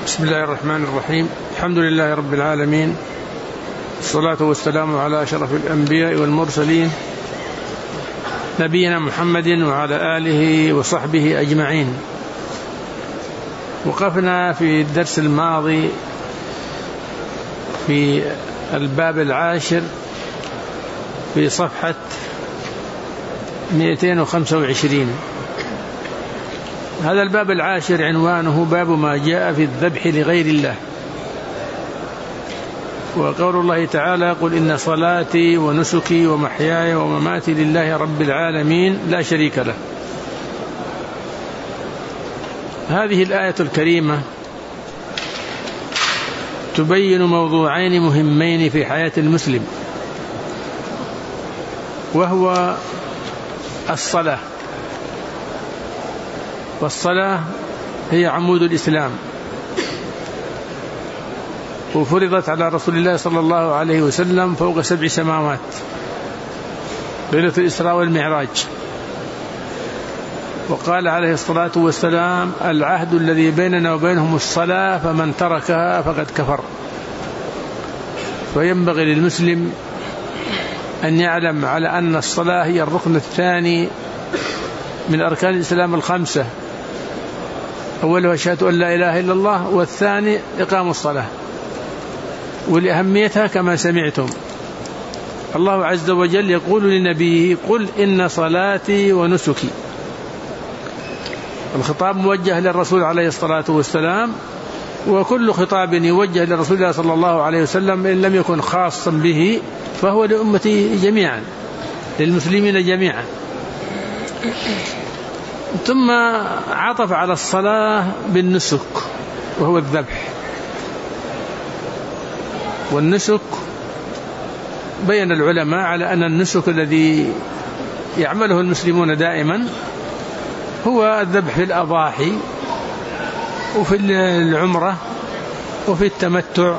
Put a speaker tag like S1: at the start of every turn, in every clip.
S1: بسم الله الرحمن الرحيم. الحمد لله رب العالمين، الصلاة والسلام على أشرف الأنبياء والمرسلين نبينا محمد وعلى آله وصحبه أجمعين. وقفنا في الدرس الماضي في الباب 10 في صفحة 225. هذا الباب 10 عنوانه باب ما جاء في الذبح لغير الله. وقول الله تعالى: قل إن صلاتي ونسكي ومحياي ومماتي لله رب العالمين لا شريك له. هذه الآية الكريمة تبين موضوعين مهمين في حياة المسلم، وهو الصلاة. والصلاة هي عمود الإسلام، وفرضت على رسول الله صلى الله عليه وسلم فوق 7 سماوات ليلة الإسراء والمعراج. وقال عليه الصلاة والسلام: العهد الذي بيننا وبينهم الصلاة، فمن تركها فقد كفر. فينبغي للمسلم أن يعلم على أن الصلاة هي الركن الثاني من أركان الإسلام ال5. أوله شهادة أن لا إله إلا الله، والثاني إقام الصلاة. ولأهميتها كما سمعتم الله عز وجل يقول لنبيه: قل إن صلاتي ونسكي. الخطاب موجه للرسول عليه الصلاة والسلام، وكل خطاب يوجه للرسول الله صلى الله عليه وسلم إن لم يكن خاصا به فهو لأمته جميعا، للمسلمين جميعا. ثم عطف على الصلاة بالنسك، وهو الذبح. والنسك بين العلماء على أن النسك الذي يعمله المسلمون دائما هو الذبح في الأضاحي وفي العمرة وفي التمتع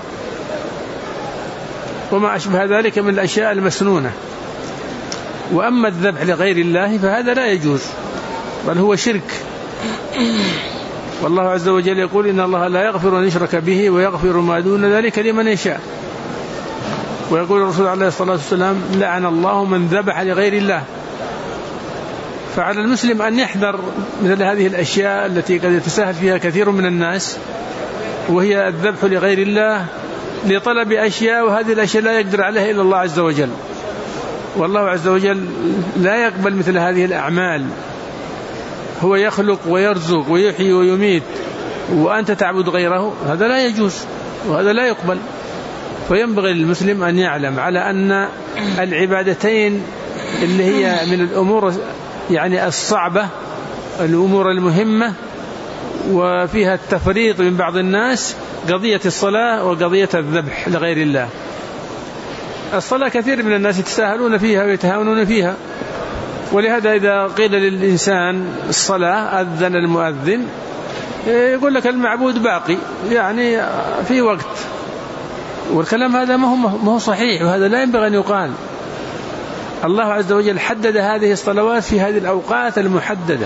S1: وما أشبه ذلك من الأشياء المسنونة. وأما الذبح لغير الله فهذا لا يجوز، بل هو شرك. والله عز وجل يقول: إن الله لا يغفر أن يشرك به ويغفر ما دون ذلك لمن يشاء. ويقول الرسول عليه الصلاة والسلام: لعن الله من ذبح لغير الله. فعلى المسلم أن يحذر مثل هذه الأشياء التي قد يتساهل فيها كثير من الناس، وهي الذبح لغير الله لطلب أشياء، وهذه الأشياء لا يقدر عليها إلا الله عز وجل. والله عز وجل لا يقبل مثل هذه الأعمال. هو يخلق ويرزق ويحيي ويميت، وأنت تعبد غيره، هذا لا يجوز وهذا لا يقبل. فينبغي للمسلم أن يعلم على أن العبادتين اللي هي من الأمور يعني الصعبة، الأمور المهمة وفيها التفريط من بعض الناس، قضية الصلاة وقضية الذبح لغير الله. الصلاة كثير من الناس يتساهلون فيها ويتهاونون فيها، ولهذا إذا قيل للإنسان الصلاة أذن المؤذن يقول لك المعبود باقي، يعني في وقت. والكلام هذا ما هو صحيح، وهذا لا ينبغي أن يقال. الله عز وجل حدد هذه الصلوات في هذه الأوقات المحددة،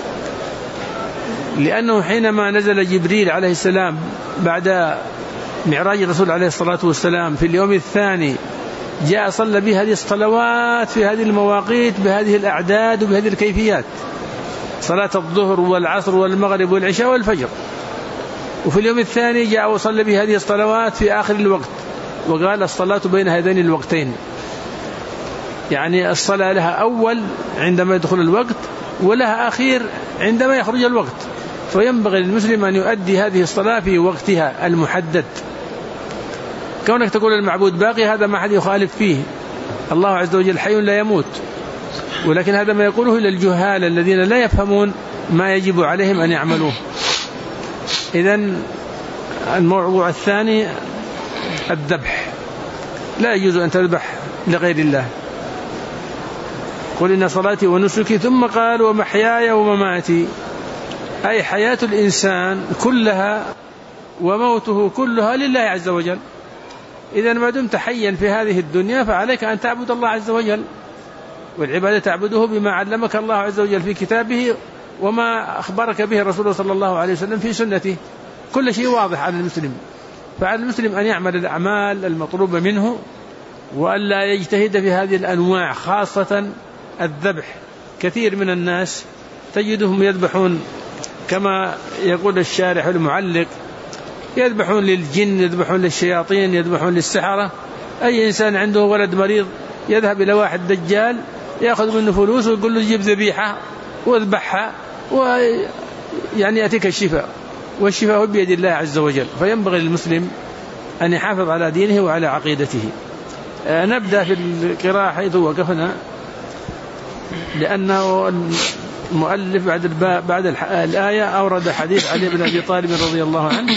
S1: لأنه حينما نزل جبريل عليه السلام بعد معراج الرسول عليه الصلاة والسلام في اليوم الثاني، جاء صلى بهذه الصلوات في هذه المواقيت بهذه الأعداد وبهذه الكيفيات: صلاة الظهر والعصر والمغرب والعشاء والفجر. وفي اليوم الثاني جاء وصلى بهذه الصلوات في آخر الوقت، وقال: الصلاة بين هذين الوقتين. يعني الصلاة لها أول عندما يدخل الوقت، ولها أخير عندما يخرج الوقت. فينبغي للمسلم أن يؤدي هذه الصلاة في وقتها المحدد. كونك تقول المعبود باقي، هذا ما حد يخالف فيه. الله عز وجل حي لا يموت، ولكن هذا ما يقوله للجهال الذين لا يفهمون ما يجب عليهم أن يعملوه. إذن الموضوع الثاني الذبح. لا يجوز أن تذبح لغير الله. قل إن صلاتي ونسكي، ثم قال: ومحياي ومماتي، أي حياة الإنسان كلها وموته كلها لله عز وجل. إذا ما دمت حيا في هذه الدنيا فعليك أن تعبد الله عز وجل، والعبادة تعبده بما علمك الله عز وجل في كتابه وما أخبرك به الرسول صلى الله عليه وسلم في سنته. كل شيء واضح على المسلم. فعلى المسلم أن يعمل الأعمال المطلوبة منه وألا يجتهد في هذه الأنواع، خاصة الذبح. كثير من الناس تجدهم يذبحون كما يقول الشارح المعلق، يذبحون للجن، يذبحون للشياطين، يذبحون للسحرة. أي إنسان عنده ولد مريض يذهب إلى واحد دجال يأخذ منه فلوس ويقول له جيب ذبيحة واذبحها ويعني يأتيك الشفاء، والشفاء بيد الله عز وجل. فينبغي للمسلم أن يحافظ على دينه وعلى عقيدته. نبدأ في القراءة حيث وقفنا، لأنه المؤلف بعد الآية أورد حديث علي بن أبي طالب رضي الله عنه.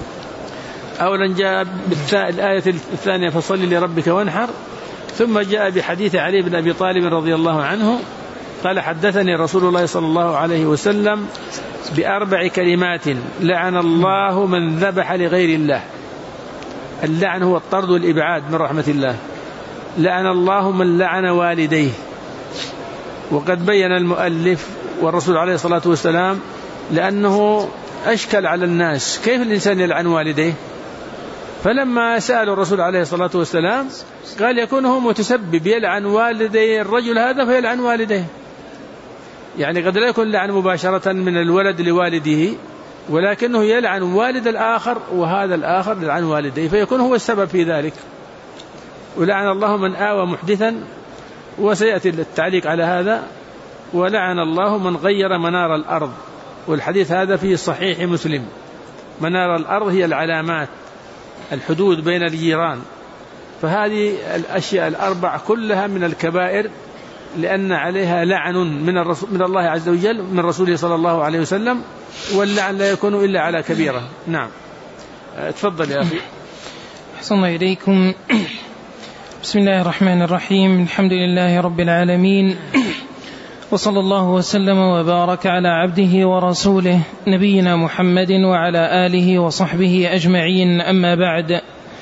S1: أولا جاء بالآية الثانية فصل لربك وانحر، ثم جاء بحديث علي بن أبي طالب رضي الله عنه قال حدثني رسول الله صلى الله عليه وسلم ب4 كلمات لعن الله من ذبح لغير الله. اللعن هو الطرد والإبعاد من رحمة الله. لعن الله من لعن والديه. وقد بين المؤلف والرسول عليه الصلاة والسلام لأنه أشكل على الناس كيف الإنسان يلعن والديه، فلما سأل الرسول عليه الصلاة والسلام قال يكون هو متسبب، يلعن والدي الرجل هذا فيلعن والديه. يعني قد لا يكون لعن مباشرة من الولد لوالده، ولكنه يلعن والد الآخر وهذا الآخر يلعن والديه، فيكون هو السبب في ذلك. ولعن الله من آوى محدثا، وسيأتي التعليق على هذا. ولعن الله من غير منار الأرض، والحديث هذا في صحيح مسلم. منار الأرض هي العلامات، الحدود بين الجيران. فهذه الأشياء 4 كلها من الكبائر، لأن عليها لعن من الله عز وجل من رسوله صلى الله عليه وسلم، واللعن لا يكون إلا على كبيرة. نعم، تفضل يا أخي.
S2: أحسن الله إليكم. بسم الله الرحمن الرحيم. الحمد لله رب العالمين، وصلى الله وسلم وبارك على عبده ورسوله نبينا محمد وعلى آله وصحبه أجمعين. أما بعد،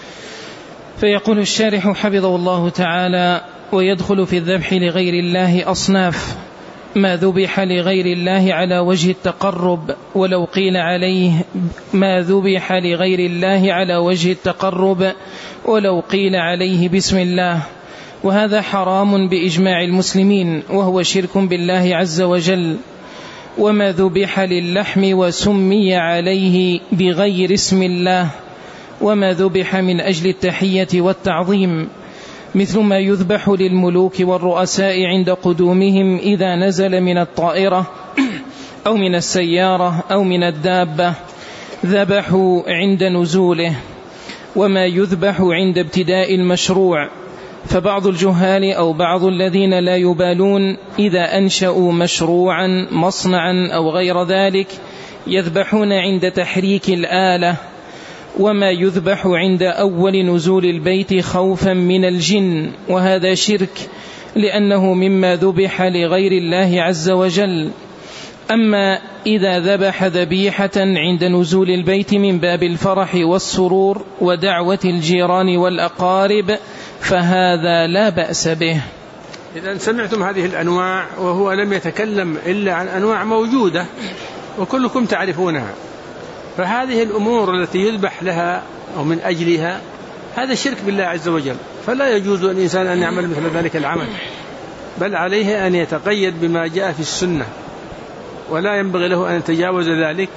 S2: فيقول الشارح حفظه الله تعالى: ويدخل في الذبح لغير الله أصناف: ما ذبح لغير الله على وجه التقرب، ولو قيل عليه ما ذبح لغير الله على وجه التقرب ولو قيل عليه بسم الله، وهذا حرام بإجماع المسلمين، وهو شرك بالله عز وجل. وما ذبح للحم وسمي عليه بغير اسم الله، وما ذبح من أجل التحية والتعظيم، مثل ما يذبح للملوك والرؤساء عند قدومهم إذا نزل من الطائرة أو من السيارة أو من الدابة ذبحوا عند نزوله. وما يذبح عند ابتداء المشروع، فبعض الجهال أو بعض الذين لا يبالون إذا أنشأوا مشروعا مصنعا أو غير ذلك يذبحون عند تحريك الآلة. وما يذبح عند أول نزول البيت خوفا من الجن، وهذا شرك لأنه مما ذبح لغير الله عز وجل. أما إذا ذبح ذبيحة عند نزول البيت من باب الفرح والسرور ودعوة الجيران والأقارب فهذا لا بأس به.
S1: إذا سمعتم هذه الأنواع، وهو لم يتكلم إلا عن أنواع موجودة وكلكم تعرفونها. فهذه الأمور التي يذبح لها أو من أجلها هذا الشرك بالله عز وجل، فلا يجوز للإنسان أن يعمل مثل ذلك العمل، بل عليه أن يتقيد بما جاء في السنة، ولا ينبغي له أن يتجاوز ذلك.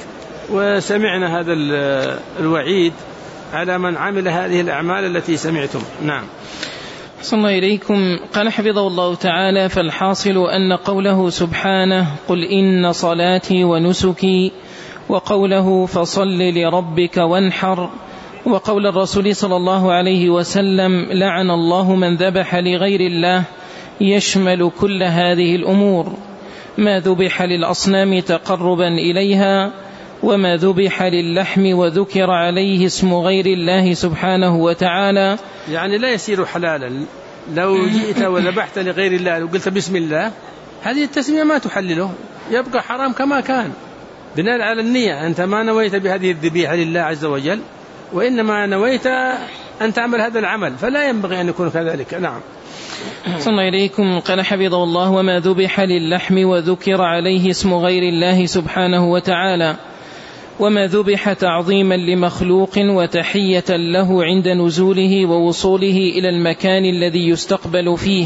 S1: وسمعنا هذا الوعيد على من عمل هذه الأعمال التي سمعتم. نعم.
S2: صلى الله إليكم. قال حفظه الله تعالى: فالحاصل أن قوله سبحانه قل إن صلاتي ونسكي، وقوله فصل لربك وانحر، وقول الرسول صلى الله عليه وسلم لعن الله من ذبح لغير الله يشمل كل هذه الأمور: ما ذبح للأصنام تقربا إليها، وما ذبح للحم وذكر عليه اسم غير الله سبحانه وتعالى.
S1: يعني لا يصير حلالا لو جئت وذبحت لغير الله وقلت بسم الله، هذه التسمية ما تحلله، يبقى حرام كما كان بناء على النية. أنت ما نويت بهذه الذبيحة لله عز وجل، وإنما نويت أن تعمل هذا العمل، فلا ينبغي أن يكون كذلك. نعم.
S2: صلى الله إليكم. قال حفظه الله: وما ذبح للحم وذكر عليه اسم غير الله سبحانه وتعالى. وما ذبح تعظيما لمخلوق وتحية له عند نزوله ووصوله إلى المكان الذي يستقبل فيه،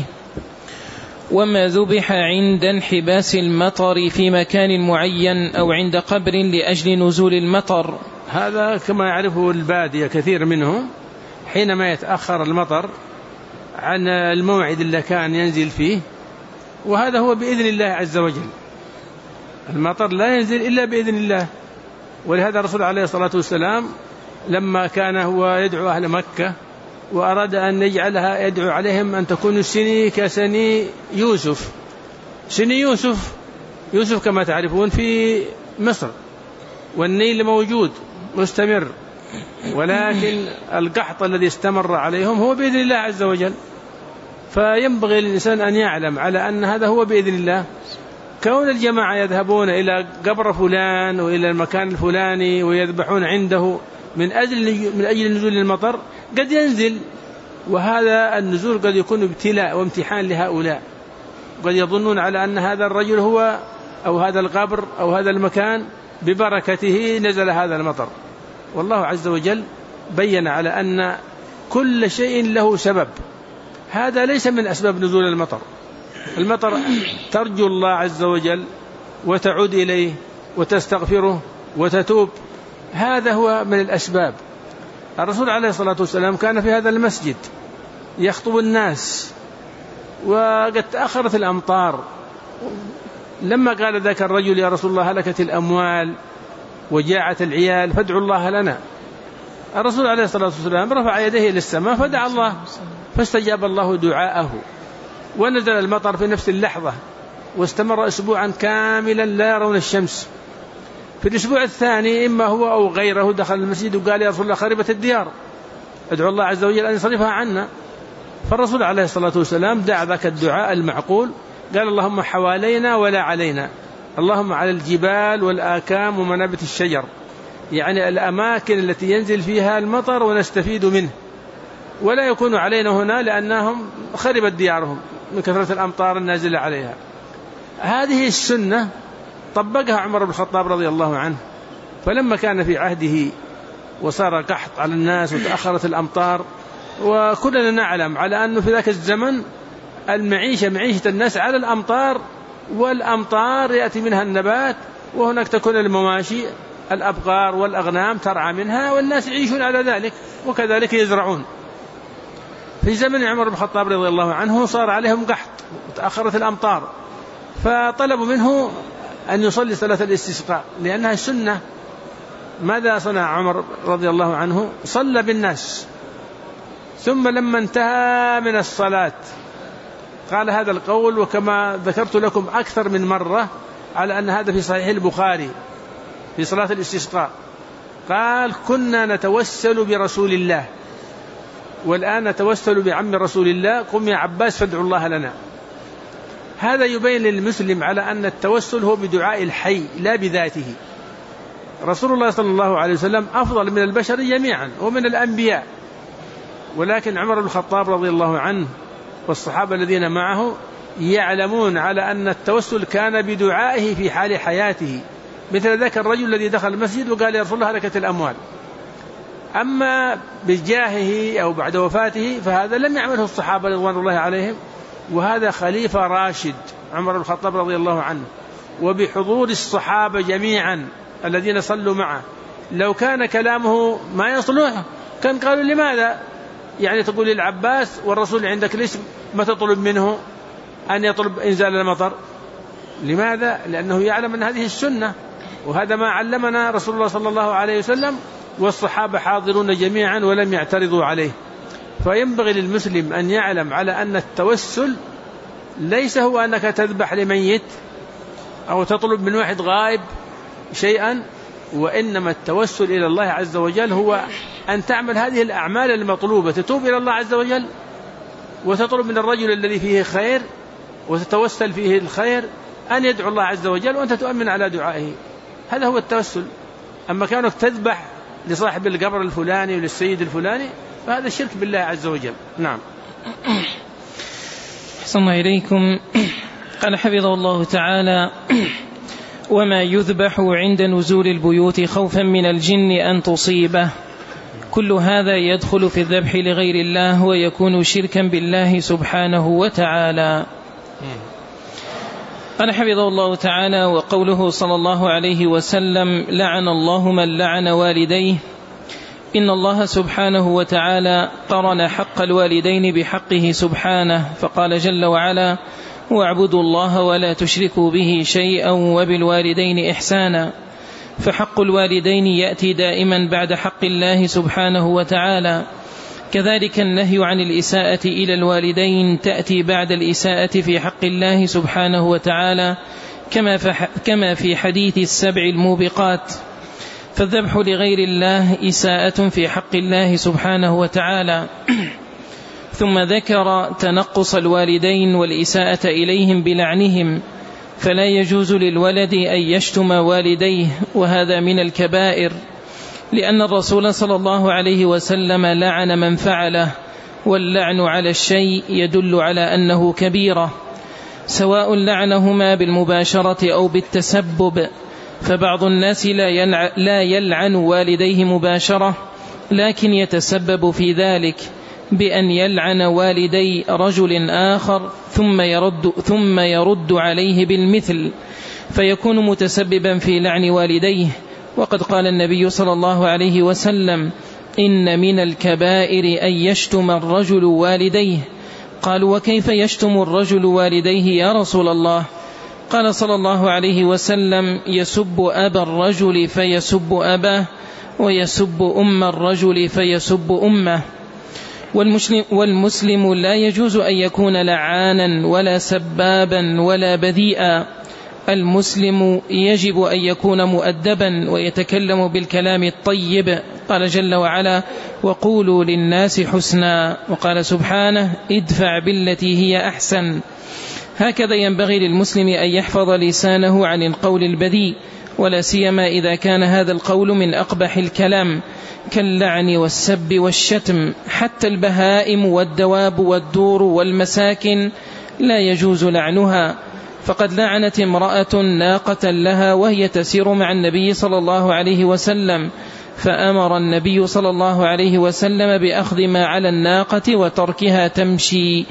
S2: وما ذبح عند انحباس المطر في مكان معين أو عند قبر لأجل نزول المطر.
S1: هذا كما يعرفه البادية كثير منهم، حينما يتأخر المطر عن الموعد اللي كان ينزل فيه، وهذا هو بإذن الله عز وجل. المطر لا ينزل إلا بإذن الله، ولهذا الرسول عليه الصلاة والسلام لما كان هو يدعو أهل مكة وأراد أن يجعلها يدعو عليهم أن تكون السني كسني يوسف. سني يوسف كما تعرفون في مصر، والنيل موجود مستمر، ولكن القحط الذي استمر عليهم هو بإذن الله عز وجل. فينبغي للإنسان أن يعلم على أن هذا هو بإذن الله. كون الجماعة يذهبون إلى قبر فلان وإلى المكان الفلاني ويذبحون عنده من أجل نزول المطر، قد ينزل، وهذا النزول قد يكون ابتلاء وامتحان لهؤلاء، قد يظنون على أن هذا الرجل هو أو هذا القبر أو هذا المكان ببركته نزل هذا المطر. والله عز وجل بين على أن كل شيء له سبب، هذا ليس من أسباب نزول المطر. المطر ترجو الله عز وجل وتعود إليه وتستغفره وتتوب، هذا هو من الأسباب. الرسول عليه الصلاة والسلام كان في هذا المسجد يخطب الناس، وقد تأخرت الأمطار. لما قال ذاك الرجل يا رسول الله هلكت الأموال وجاعت العيال فادعوا الله لنا، الرسول عليه الصلاة والسلام رفع يديه للسماء فدعا الله فاستجاب الله دعاءه، ونزل المطر في نفس اللحظة، واستمر أسبوعا كاملا لا يرون الشمس. في الأسبوع الثاني إما هو أو غيره دخل المسجد وقال يا رسول الله خربت الديار، ادعو الله عز وجل أن يصرفها عنا. فالرسول عليه الصلاة والسلام دعا ذاك الدعاء المعقول، قال اللهم حوالينا ولا علينا، اللهم على الجبال والآكام ومنابت الشجر، يعني الأماكن التي ينزل فيها المطر ونستفيد منه، ولا يكون علينا هنا لأنهم خربت ديارهم من كثرة الأمطار النازلة عليها. هذه السنة طبقها عمر بن الخطاب رضي الله عنه، فلما كان في عهده وصار قحط على الناس وتأخرت الأمطار، وكلنا نعلم على أنه في ذاك الزمن معيشة الناس على الأمطار، والأمطار يأتي منها النبات، وهناك تكون المواشي الأبقار والأغنام ترعى منها، والناس يعيشون على ذلك وكذلك يزرعون. في زمن عمر بن الخطاب رضي الله عنه صار عليهم قحط وتأخرت الأمطار، فطلبوا منه أن يصلي صلاة الاستسقاء لأنها السنة. ماذا صنع عمر رضي الله عنه؟ صلى بالناس، ثم لما انتهى من الصلاة قال هذا القول، وكما ذكرت لكم أكثر من مرة على أن هذا في صحيح البخاري في صلاة الاستسقاء، قال كنا نتوسل برسول الله والآن نتوسل بعم رسول الله، قم يا عباس فادعوا الله لنا. هذا يبين للمسلم على أن التوسل هو بدعاء الحي لا بذاته. رسول الله صلى الله عليه وسلم أفضل من البشر جميعا ومن الأنبياء، ولكن عمر بن الخطاب رضي الله عنه والصحابة الذين معه يعلمون على أن التوسل كان بدعائه في حال حياته، مثل ذاك الرجل الذي دخل المسجد وقال يا رسول الله هلكت الأموال. أما بجاهه أو بعد وفاته فهذا لم يعمله الصحابة رضوان الله عليهم، وهذا خليفة راشد عمر بن الخطاب رضي الله عنه، وبحضور الصحابة جميعا الذين صلوا معه. لو كان كلامه ما يصلح كان قالوا لماذا يعني تقول للعباس والرسول عندك ليش ما تطلب منه أن يطلب إنزال المطر؟ لماذا؟ لأنه يعلم أن هذه السنة، وهذا ما علمنا رسول الله صلى الله عليه وسلم، والصحابة حاضرون جميعا ولم يعترضوا عليه. فينبغي للمسلم أن يعلم على أن التوسل ليس هو أنك تذبح لميت أو تطلب من واحد غائب شيئا، وإنما التوسل إلى الله عز وجل هو أن تعمل هذه الأعمال المطلوبة، تتوب إلى الله عز وجل وتطلب من الرجل الذي فيه خير وتتوسل فيه الخير أن يدعو الله عز وجل وأنت تؤمن على دعائه. هذا هو التوسل. أما كانك تذبح لصاحب القبر الفلاني وللسيد الفلاني فهذا الشرك بالله عز وجل. نعم.
S2: أحسن الله إليكم. قال حفظه الله تعالى: وما يذبح عند نزول البيوت خوفا من الجن أن تصيبه. كل هذا يدخل في الذبح لغير الله ويكون شركا بالله سبحانه وتعالى. قال حفظه الله تعالى: وقوله صلى الله عليه وسلم: لعن الله من لعن والديه. إن الله سبحانه وتعالى قرن حق الوالدين بحقه سبحانه، فقال جل وعلا: واعبدوا الله ولا تشركوا به شيئا وبالوالدين إحسانا. فحق الوالدين يأتي دائما بعد حق الله سبحانه وتعالى. كذلك النهي عن الإساءة إلى الوالدين تأتي بعد الإساءة في حق الله سبحانه وتعالى، كما في حديث السبع الموبقات. فالذبح لغير الله إساءة في حق الله سبحانه وتعالى. ثم ذكر تنقص الوالدين والإساءة إليهم بلعنهم، فلا يجوز للولد أن يشتم والديه، وهذا من الكبائر، لأن الرسول صلى الله عليه وسلم لعن من فعله، واللعن على الشيء يدل على أنه كبيرة، سواء لعنهما بالمباشرة أو بالتسبب. فبعض الناس لا يلعن والديه مباشرة، لكن يتسبب في ذلك بأن يلعن والدي رجل آخر ثم يرد عليه بالمثل، فيكون متسببا في لعن والديه. وقد قال النبي صلى الله عليه وسلم: إن من الكبائر أن يشتم الرجل والديه. قالوا: وكيف يشتم الرجل والديه يا رسول الله؟ قال صلى الله عليه وسلم: يسب أبا الرجل فيسب أباه، ويسب أم الرجل فيسب أمه. والمسلم لا يجوز أن يكون لعانا ولا سبابا ولا بذيئا. المسلم يجب أن يكون مؤدبا ويتكلم بالكلام الطيب. قال جل وعلا: وقولوا للناس حسنا. وقال سبحانه: ادفع بالتي هي أحسن. هكذا ينبغي للمسلم أن يحفظ لسانه عن القول البذيء، ولا سيما إذا كان هذا القول من أقبح الكلام كاللعن والسب والشتم. حتى البهائم والدواب والدور والمساكن لا يجوز لعنها. فقد لعنت امرأة ناقة لها وهي تسير مع النبي صلى الله عليه وسلم، فأمر النبي صلى الله عليه وسلم بأخذ ما على الناقة وتركها تمشي،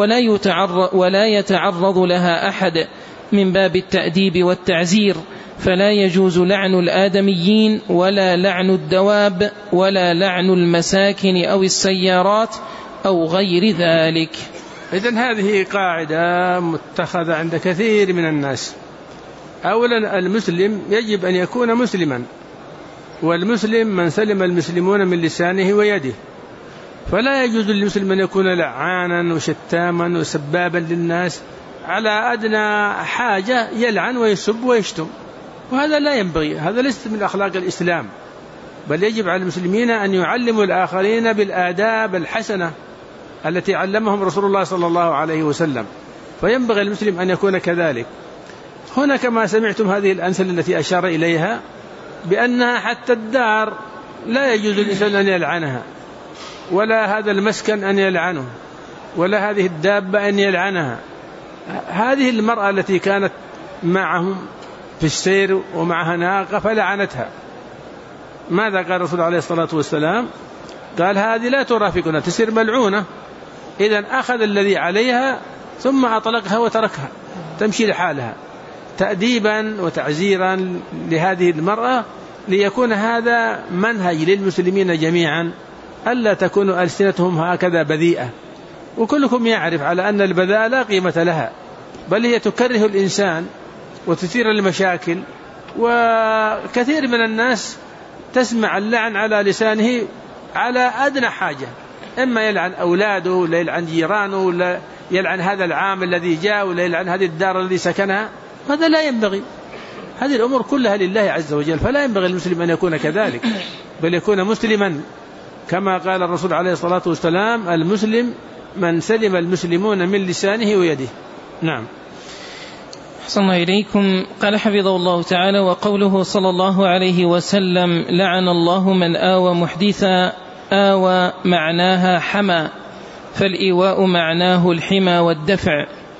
S2: ولا يتعرض لها أحد من باب التأديب والتعزير. فلا يجوز لعن الآدميين ولا لعن الدواب ولا لعن المساكن أو السيارات أو غير ذلك.
S1: إذن هذه قاعدة متخذة عند كثير من الناس. أولا، المسلم يجب أن يكون مسلما، والمسلم من سلم المسلمون من لسانه ويده، فلا يجوز للمسلم أن يكون لعانا وشتاما وسبابا للناس على أدنى حاجة، يلعن ويسب ويشتم، وهذا لا ينبغي. هذا ليس من أخلاق الإسلام، بل يجب على المسلمين أن يعلموا الآخرين بالآداب الحسنة التي علمهم رسول الله صلى الله عليه وسلم، فينبغي المسلم أن يكون كذلك. هنا كما سمعتم هذه الأمثلة التي أشار إليها بأنها حتى الدار لا يجوز الإنسان أن يلعنها، ولا هذا المسكن أن يلعنه، ولا هذه الدابة أن يلعنها. هذه المرأة التي كانت معهم في السير ومعها ناقة فلعنتها، ماذا قال الرسول عليه الصلاة والسلام؟ قال: هذه لا ترافقنا، تسير ملعونة. إذن أخذ الذي عليها ثم أطلقها وتركها تمشي لحالها، تأديبا وتعزيرا لهذه المرأة، ليكون هذا منهج للمسلمين جميعا، ألا تكون ألسنتهم هكذا بذيئة. وكلكم يعرف على أن البذاء لا قيمة لها، بل هي تكره الإنسان وتثير المشاكل. وكثير من الناس تسمع اللعن على لسانه على أدنى حاجة، إما يلعن أولاده، ولا يلعن جيرانه، ولا يلعن هذا العام الذي جاء، ولا يلعن هذه الدار الذي سكنها. هذا لا ينبغي. هذه الأمور كلها لله عز وجل، فلا ينبغي المسلم أن يكون كذلك، بل يكون مسلما كما قال الرسول عليه الصلاة والسلام: المسلم من سلم المسلمون من لسانه ويده. نعم.
S2: أحسن إليكم. قال حفظه الله تعالى: وقوله صلى الله عليه وسلم: لعن الله من آوى محدثا. آوى معناها حمى، فالإيواء معناه الحمى والدفع.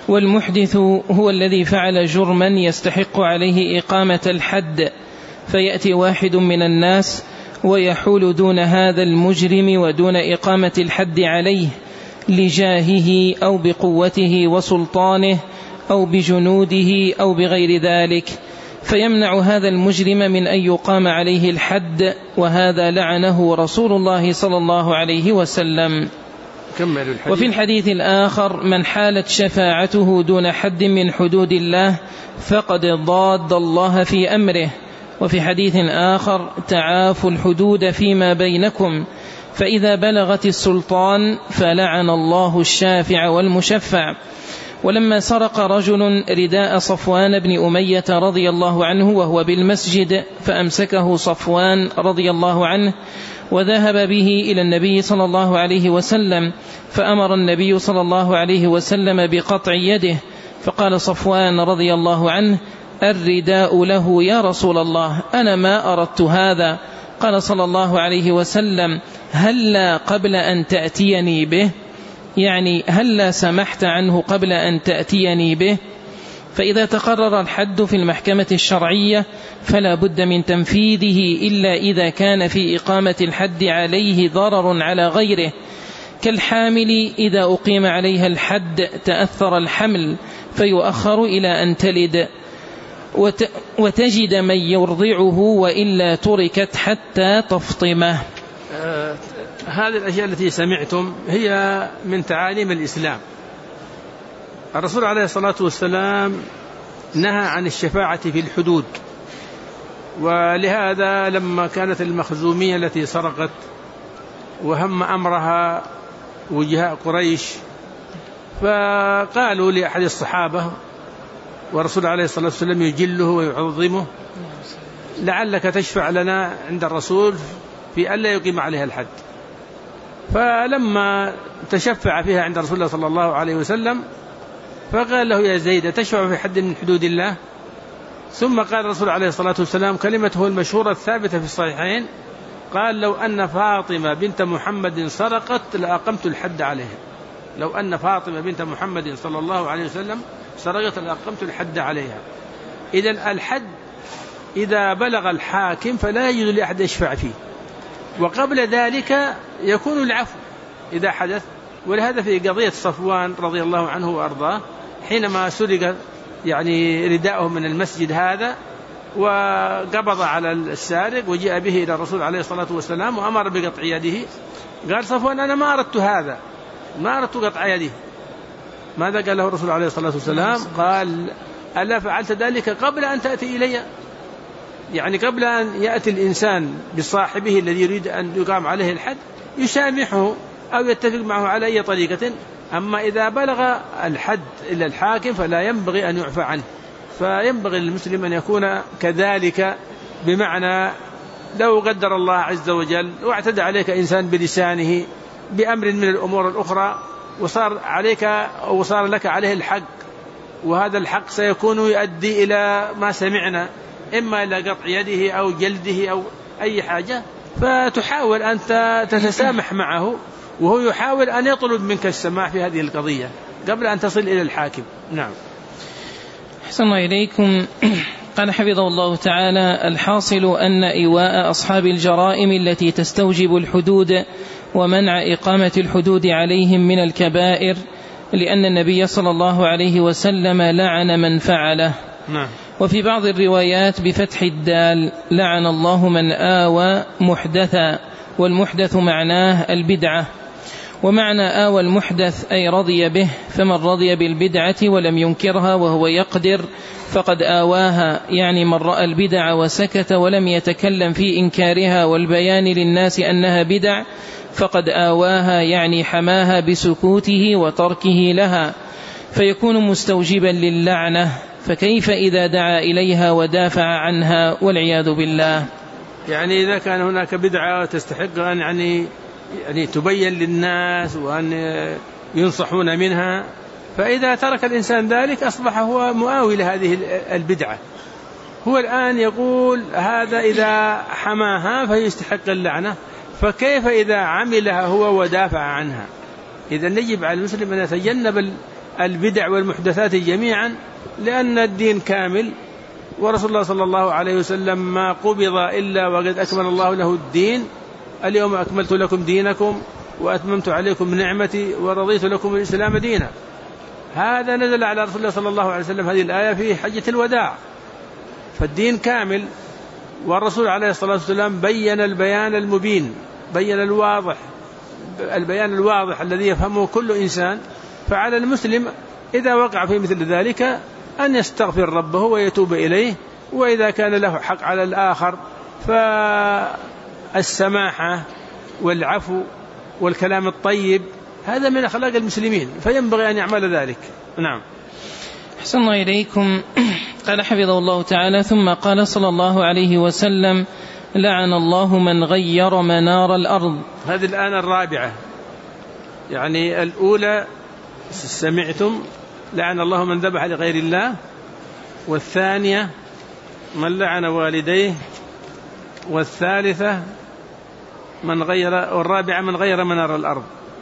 S2: والمحدث هو الذي فعل جرما يستحق عليه إقامة الحد، فيأتي واحد من الناس ويحول دون هذا المجرم ودون إقامة الحد عليه لجاهه أو بقوته وسلطانه أو بجنوده أو بغير ذلك، فيمنع هذا المجرم من أن يقام عليه الحد، وهذا لعنه رسول الله صلى الله عليه وسلم. وفي الحديث الآخر: من حالت شفاعته دون حد من حدود الله فقد ضاد الله في أمره. وفي حديث آخر: تعافوا الحدود فيما بينكم، فإذا بلغت السلطان فلعن الله الشافع والمشفع. ولما سرق رجل رداء صفوان بن أمية رضي الله عنه وهو بالمسجد، فأمسكه صفوان رضي الله عنه وذهب به إلى النبي صلى الله عليه وسلم، فأمر النبي صلى الله عليه وسلم بقطع يده، فقال صفوان رضي الله عنه: الرداء له يا رسول الله، أنا ما أردت هذا. قال صلى الله عليه وسلم: هلا قبل أن تأتيني به، يعني هلا سمحت عنه قبل أن تأتيني به. فإذا تقرر الحد في المحكمة الشرعية فلا بد من تنفيذه إلا إذا كان في إقامة الحد عليه ضرر على غيره، كالحامل إذا أقيم عليها الحد تأثر الحمل فيؤخر إلى أن تلد وتجد من يرضعه، وإلا تركت حتى تفطمه.
S1: هذه الأشياء التي سمعتم هي من تعاليم الإسلام. الرسول عليه الصلاة والسلام نهى عن الشفاعة في الحدود، ولهذا لما كانت المخزومية التي سرقت وهم أمرها وجهاء قريش، فقالوا لأحد الصحابة والرسول عليه الصلاة والسلام يجله ويعظمه: لعلك تشفع لنا عند الرسول في ألا يقيم عليها الحد. فلما تشفع فيها عند رسول الله صلى الله عليه وسلم فقال له: يا زيد، تشفع في حد من حدود الله؟ ثم قال الرسول عليه الصلاة والسلام كلمته المشهورة الثابتة في الصحيحين: قال: لو أن فاطمة بنت محمد سرقت لأقمت الحد عليها. لو أن فاطمة بنت محمد صلى الله عليه وسلم سرقت لأقمت الحد عليها. إذن الحد إذا بلغ الحاكم فلا يجوز لأحد يشفع فيه، وقبل ذلك يكون العفو إذا حدث. ولهذا في قضية صفوان رضي الله عنه وأرضاه حينما سرق رداءه من المسجد هذا وقبض على السارق وجاء به إلى الرسول عليه الصلاة والسلام وأمر بقطع يده، قال صفوان: أنا ما أردت هذا، ما أردت قطع يده. ماذا قال له الرسول عليه الصلاة والسلام؟ قال: ألا فعلت ذلك قبل أن تأتي إلي؟ يعني قبل أن يأتي الإنسان بصاحبه الذي يريد أن يقام عليه الحد يسامحه أو يتفق معه على أي طريقة. أما إذا بلغ الحد إلى الحاكم فلا ينبغي أن يعفى عنه. فينبغي للمسلم أن يكون كذلك، بمعنى لو قدر الله عز وجل واعتدى عليك إنسان بلسانه بأمر من الأمور الأخرى وصار عليك أو صار لك عليه الحق، وهذا الحق سيكون يؤدي إلى ما سمعنا، إما إلى قطع يده أو جلده أو أي حاجة، فتحاول أن تتسامح معه وهو يحاول أن يطلب منك السماح في هذه القضية قبل أن تصل إلى الحاكم. نعم.
S2: أحسن الله إليكم. قال حفظه الله تعالى: الحاصل أن إيواء أصحاب الجرائم التي تستوجب الحدود ومنع إقامة الحدود عليهم من الكبائر، لأن النبي صلى الله عليه وسلم لعن من فعله.
S1: نعم.
S2: وفي بعض الروايات بفتح الدال: لعن الله من آوى محدثا، والمحدث معناه البدعة. ومعنى آوى المحدث أي رضي به، فمن رضي بالبدعة ولم ينكرها وهو يقدر فقد آواها، يعني من رأى البدع وسكت ولم يتكلم في إنكارها والبيان للناس أنها بدع فقد آواها، يعني حماها بسكوته وتركه لها، فيكون مستوجبا للعنة. فكيف إذا دعا إليها ودافع عنها والعياذ بالله؟
S1: يعني إذا كان هناك بدعة تستحق أن يعني تبين للناس وأن ينصحون منها، فإذا ترك الإنسان ذلك أصبح هو مؤاوي لهذه البدعة. هو الآن يقول هذا إذا حماها فيستحق اللعنة، فكيف إذا عملها هو ودافع عنها؟ إذا يجب على المسلم أن يتجنب البدع والمحدثات جميعا، لأن الدين كامل، ورسول الله صلى الله عليه وسلم ما قبض إلا وقد أكمل الله له الدين. اليوم أكملت لكم دينكم وأتممت عليكم نعمتي ورضيت لكم الإسلام دينا. هذا نزل على رسول الله صلى الله عليه وسلم هذه الآية في حجة الوداع، فالدين كامل. والرسول عليه الصلاة والسلام بين البيان المبين، بين البيان الواضح الذي يفهمه كل إنسان. فعلى المسلم إذا وقع في مثل ذلك أن يستغفر ربه ويتوب إليه، وإذا كان له حق على الآخر فالسماحة والعفو والكلام الطيب هذا من أخلاق المسلمين، فينبغي أن يعمل ذلك. نعم.
S2: أحسن الله إليكم. قال حفظه الله تعالى: ثم قال صلى الله عليه وسلم: لعن الله من غير منار الأرض.
S1: هذه الآن الرابعة، يعني الأولى سمعتم لعن الله من ذبح لغير الله، والثانية من لعن والديه، والثالثة والرابعة من غير منار الأرض،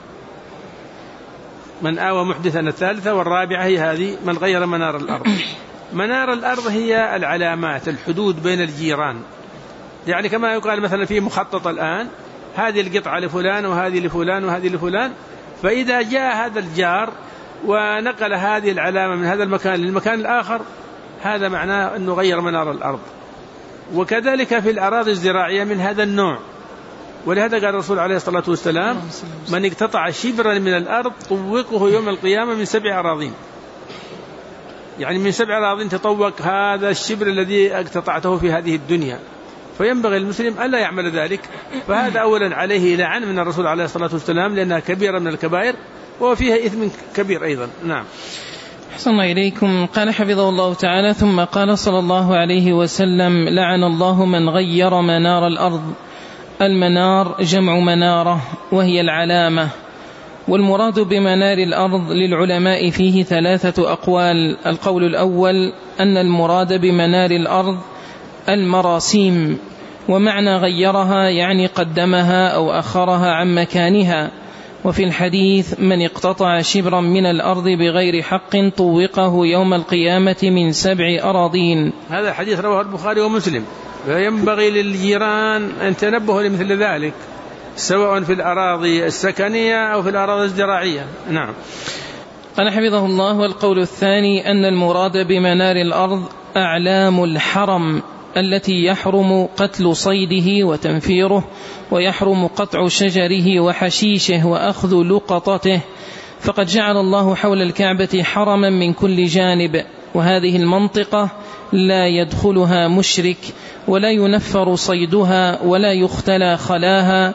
S1: من آوى محدثا الثالثة، والرابعة هي هذه من غير منار الأرض. منار الأرض هي العلامات، الحدود بين الجيران، يعني كما يقال مثلا في مخطط الآن هذه القطعة لفلان وهذه لفلان وهذه لفلان، فإذا جاء هذا الجار ونقل هذه العلامة من هذا المكان للمكان الآخر هذا معناه أنه غير منار الأرض. وكذلك في الأراضي الزراعية من هذا النوع، ولهذا قال الرسول عليه الصلاة والسلام: من اقتطع شبرا من الأرض طوقه يوم القيامة من 7 أراضين، يعني من 7 أراضين تطوق هذا الشبر الذي اقتطعته في هذه الدنيا. فينبغي المسلم ألا يعمل ذلك. فهذا أولا عليه لعن من الرسول عليه الصلاة والسلام، لأنها كبيرة من الكبائر وفيها إثم كبير أيضا. نعم.
S2: أحسن الله إليكم. قال حفظه الله تعالى: ثم قال صلى الله عليه وسلم: لعن الله من غير منار الأرض. المنار جمع منارة وهي العلامة، والمراد بمنار الأرض للعلماء فيه 3 أقوال. القول الأول أن المراد بمنار الأرض المراسيم، ومعنى غيرها يعني قدمها أو أخرها عن مكانها. وفي الحديث: من اقتطع شبرا من الأرض بغير حق طوقه يوم القيامة من 7 أراضين.
S1: هذا حديث رواه البخاري ومسلم. فينبغي للجيران أن تنبهوا لمثل ذلك، سواء في الأراضي السكنية أو في الأراضي الزراعية. نعم.
S2: قال حفظه الله: والقول الثاني أن المراد بمنار الأرض أعلام الحرم التي يحرم قتل صيده وتنفيره، ويحرم قطع شجره وحشيشه وأخذ لقطته، فقد جعل الله حول الكعبة حرما من كل جانب، وهذه المنطقة لا يدخلها مشرك، ولا ينفر صيدها، ولا يختلى خلاها،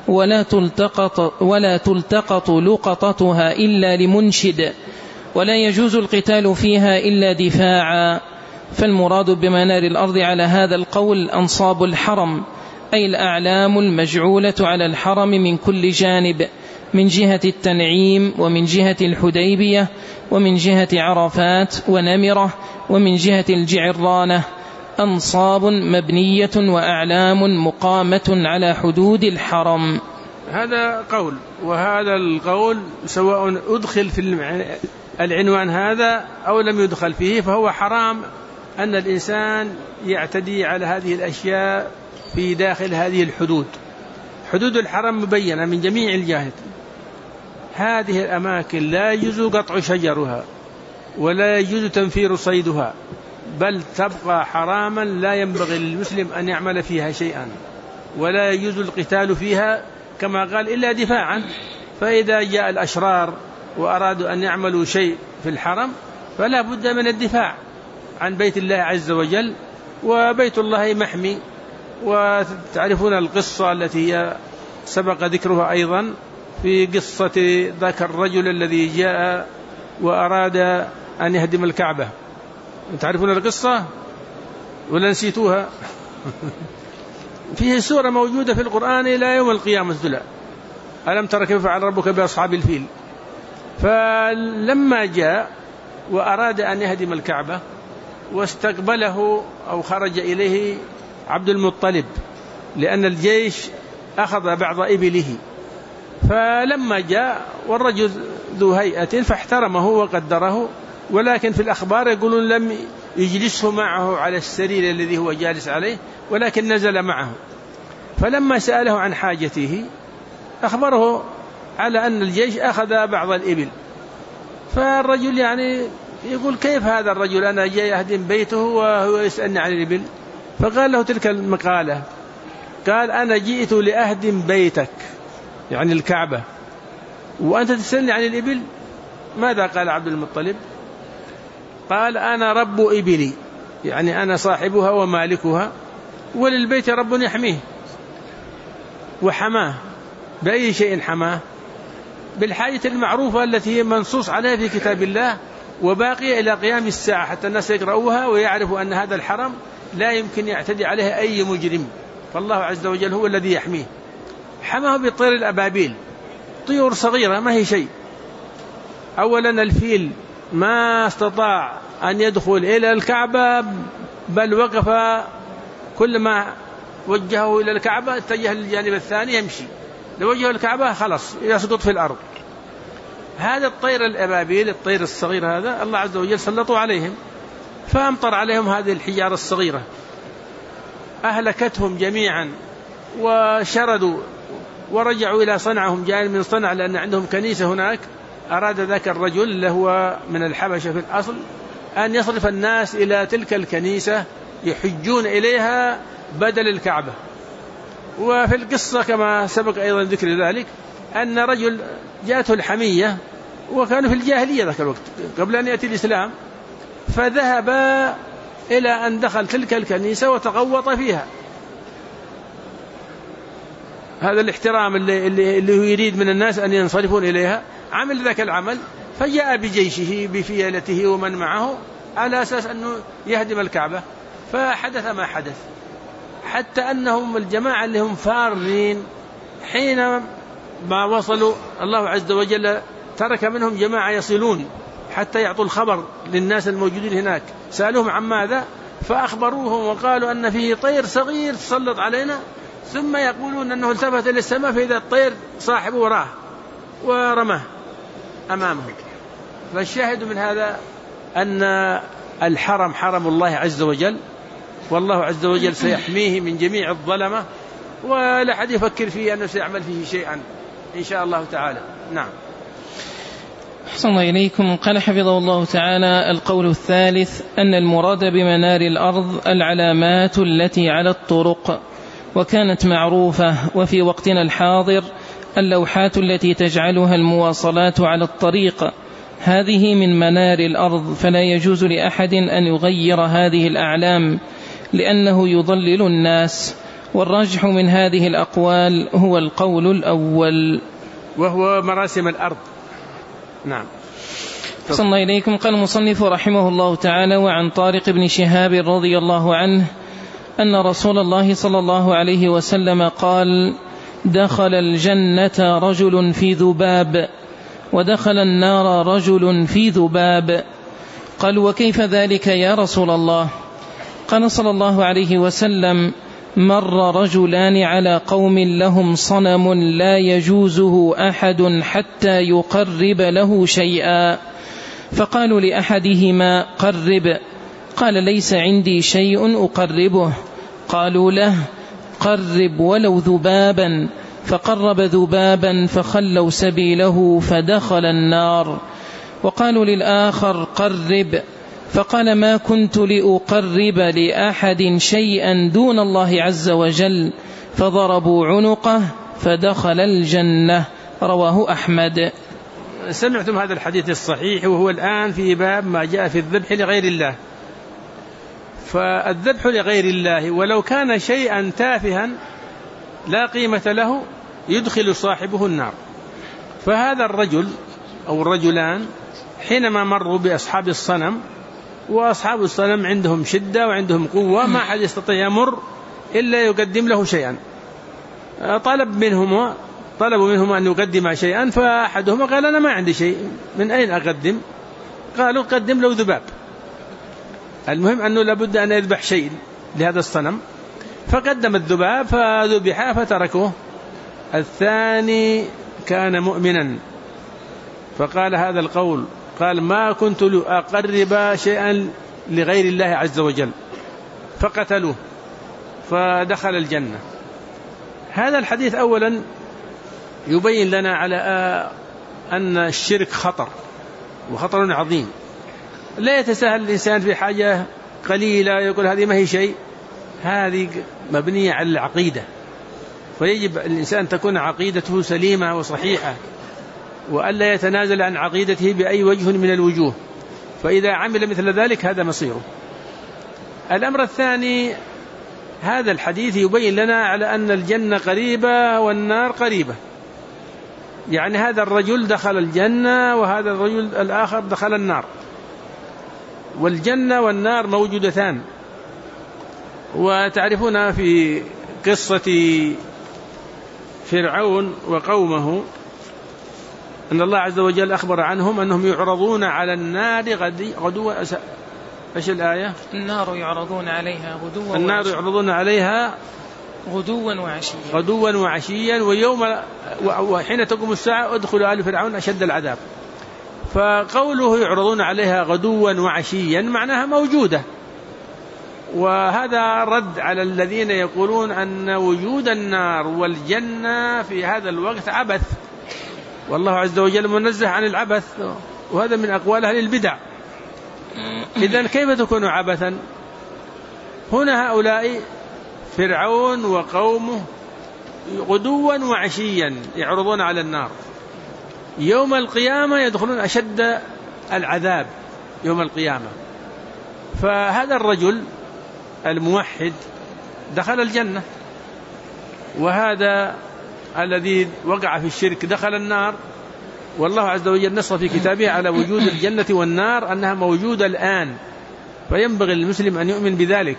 S2: ولا تلتقط لقطتها إلا لمنشد، ولا يجوز القتال فيها إلا دفاعا. فالمراد بمنار الأرض على هذا القول أنصاب الحرم، أي الأعلام المجعولة على الحرم من كل جانب، من جهة التنعيم، ومن جهة الحديبية، ومن جهة عرفات ونمرة، ومن جهة الجعرانة، أنصاب مبنية وأعلام مقامة على حدود الحرم.
S1: هذا قول، وهذا القول سواء أدخل في العنوان هذا أو لم يدخل فيه فهو حرام أن الإنسان يعتدي على هذه الأشياء في داخل هذه الحدود. حدود الحرم مبينة من جميع الجهات. هذه الأماكن لا يجوز قطع شجرها ولا يجوز تنفير صيدها، بل تبقى حراما لا ينبغي للمسلم أن يعمل فيها شيئا، ولا يجوز القتال فيها كما قال إلا دفاعا. فإذا جاء الأشرار وأرادوا أن يعملوا شيء في الحرم فلا بد من الدفاع عن بيت الله عز وجل، وبيت الله محمي. وتعرفون القصة التي هي سبق ذكرها أيضا في قصة ذاك الرجل الذي جاء وأراد أن يهدم الكعبة. تعرفون القصة ولا نسيتوها؟ فيه سورة موجودة في القرآن إلى يوم القيامة: ألم تر كيف فعل ربك بأصحاب الفيل. فلما جاء وأراد أن يهدم الكعبة واستقبله أو خرج إليه عبد المطلب، لأن الجيش أخذ بعض إبله فلما جاء والرجل ذو هيئة فاحترمه وقدره، ولكن في الأخبار يقولون لم يجلسه معه على السرير الذي هو جالس عليه، ولكن نزل معه. فلما سأله عن حاجته أخبره على أن الجيش أخذ بعض الإبل. فالرجل يعني يقول كيف هذا الرجل، أنا جاي أهدم بيته وهو يسألني عن الإبل؟ فقال له تلك المقالة، قال أنا جئت لأهدم بيتك يعني الكعبة وأنت تسألني عن الإبل. ماذا قال عبد المطلب؟ قال أنا رب إبلي، يعني أنا صاحبها ومالكها، وللبيت رب يحميه وحماه. بأي شيء حماه؟ بالحاجة المعروفة التي هي منصوص عليها في كتاب الله وباقية إلى قيام الساعة، حتى الناس يقرؤوها ويعرفوا أن هذا الحرم لا يمكن يعتدي عليه أي مجرم، فالله عز وجل هو الذي يحميه. حماه بالطير الأبابيل، طيور صغيرة ما هي شيء. أولا الفيل ما استطاع أن يدخل إلى الكعبة، بل وقف كلما وجهه إلى الكعبة اتجه للجانب الثاني يمشي، لو وجهه الكعبة خلاص يسقط في الأرض. هذا الطير الأبابيل، الطير الصغير هذا الله عز وجل سلطوا عليهم، فأمطر عليهم هذه الحجارة الصغيرة أهلكتهم جميعا وشردوا ورجعوا إلى صنعهم جاء من صنع، لأن عندهم كنيسة هناك. أراد ذاك الرجل اللي هو من الحبشة في الأصل أن يصرف الناس إلى تلك الكنيسة يحجون إليها بدل الكعبة. وفي القصة كما سبق أيضا ذكر ذلك أن رجل جاءته الحمية، وكانوا في الجاهلية ذاك الوقت قبل أن يأتي الإسلام، فذهب إلى أن دخل تلك الكنيسة وتغوط فيها. هذا الاحترام اللي هو يريد من الناس أن ينصرفون إليها، عمل ذاك العمل، فجاء بجيشه بفيلته ومن معه على أساس أنه يهدم الكعبة، فحدث ما حدث، حتى أنهم الجماعة اللي هم فارين حين ما وصلوا الله عز وجل ترك منهم جماعة يصلون حتى يعطوا الخبر للناس الموجودين هناك، سألوهم عن ماذا فأخبروهم وقالوا أن فيه طير صغير تسلط علينا، ثم يقولون أنه التفت إلى السماء فإذا الطير صاحبه وراه ورماه أمامه. فالشاهد من هذا أن الحرم حرم الله عز وجل، والله عز وجل سيحميه من جميع الظلمة، ولا أحد يفكر فيه أنه سيعمل فيه شيئا إن شاء الله تعالى. نعم.
S2: أحسن الله إليكم. قال حفظه الله تعالى: القول الثالث أن المراد بمنار الأرض العلامات التي على الطرق، وكانت معروفة وفي وقتنا الحاضر اللوحات التي تجعلها المواصلات على الطريق، هذه من منار الأرض، فلا يجوز لأحد أن يغير هذه الأعلام لأنه يضلل الناس. والراجح من هذه الأقوال هو القول الأول،
S1: وهو مراسم الأرض. نعم.
S2: صلى الله إليكم. قال المصنف رحمه الله تعالى: وعن طارق بن شهاب رضي الله عنه أن رسول الله صلى الله عليه وسلم قال: دخل الجنة رجل في ذباب، ودخل النار رجل في ذباب. قال: وكيف ذلك يا رسول الله؟ قال صلى الله عليه وسلم: مر رجلان على قوم لهم صنم لا يجوزه أحد حتى يقرب له شيئا، فقالوا لأحدهما: قرب. قال: ليس عندي شيء أقربه. قالوا له: قرب ولو ذبابا. فقرب ذبابا فخلوا سبيله فدخل النار. وقالوا للآخر: قرب. فقال: ما كنت لأقرب لأحد شيئا دون الله عز وجل. فضربوا عنقه فدخل الجنة. رواه أحمد.
S1: سمعتم هذا الحديث الصحيح، وهو الآن في باب ما جاء في الذبح لغير الله. فالذبح لغير الله ولو كان شيئا تافها لا قيمة له يدخل صاحبه النار. فهذا الرجل أو الرجلان حينما مروا بأصحاب الصنم، وأصحاب الصنم عندهم شدة وعندهم قوة، ما أحد يستطيع يمر إلا يقدم له شيئا. طلبوا منهم أن يقدم شيئا، فأحدهما قال: أنا ما عندي شيء، من أين أقدم؟ قالوا: قدم له ذباب. المهم أنه لابد أن يذبح شيء لهذا الصنم، فقدم الذباب فذبح فتركوه. الثاني كان مؤمنا فقال هذا القول، قال ما كنت لأقرب شيئا لغير الله عز وجل، فقتلوه فدخل الجنة. هذا الحديث أولا يبين لنا على أن الشرك خطر وخطر عظيم، لا يتساهل الإنسان في حاجة قليلة يقول هذه ما هي شيء، هذه مبنية على العقيدة، فيجب الإنسان تكون عقيدته سليمة وصحيحة، وألا يتنازل عن عقيدته بأي وجه من الوجوه، فإذا عمل مثل ذلك هذا مصيره. الأمر الثاني، هذا الحديث يبين لنا على أن الجنة قريبة والنار قريبة، يعني هذا الرجل دخل الجنة وهذا الرجل الآخر دخل النار، والجنة والنار موجودتان. وتعرفون في قصة فرعون وقومه أن الله عز وجل أخبر عنهم أنهم يعرضون على النار غدوا. إيش الآية؟
S2: النار يعرضون عليها غدوا
S1: النار يعرضون عليها
S2: غدوا
S1: وعشيا وحين تقوم الساعة ادخلوا آل فرعون أشد العذاب. فقوله يعرضون عليها غدوا وعشيا معناها موجودة، وهذا رد على الذين يقولون أن وجود النار والجنة في هذا الوقت عبث، والله عز وجل منزه عن العبث، وهذا من أقوال أهل البدع. إذن كيف تكون عبثا؟ هنا هؤلاء فرعون وقومه غدوا وعشيا يعرضون على النار، يوم القيامة يدخلون أشد العذاب يوم القيامة. فهذا الرجل الموحد دخل الجنة، وهذا الذي وقع في الشرك دخل النار، والله عز وجل نص في كتابه على وجود الجنة والنار أنها موجودة الآن، فينبغي للمسلم أن يؤمن بذلك.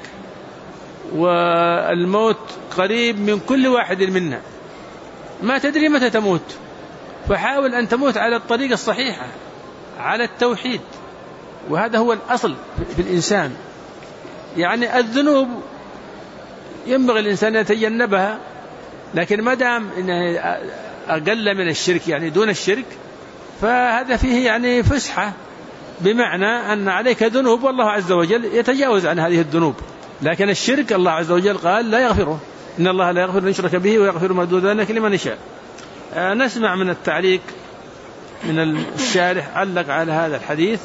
S1: والموت قريب من كل واحد منا، ما تدري متى تموت، فحاول أن تموت على الطريقة الصحيحة على التوحيد، وهذا هو الأصل في الإنسان. يعني الذنوب ينبغي الإنسان يتجنبها، لكن ما دام إنه أقل من الشرك يعني دون الشرك فهذا فيه يعني فسحة، بمعنى أن عليك ذنوب والله عز وجل يتجاوز عن هذه الذنوب، لكن الشرك الله عز وجل قال لا يغفره، إن الله لا يغفر أن يشرك به ويغفر ما دون ذلك لمن يشاء. نسمع من التعليق من الشارح علق على هذا الحديث.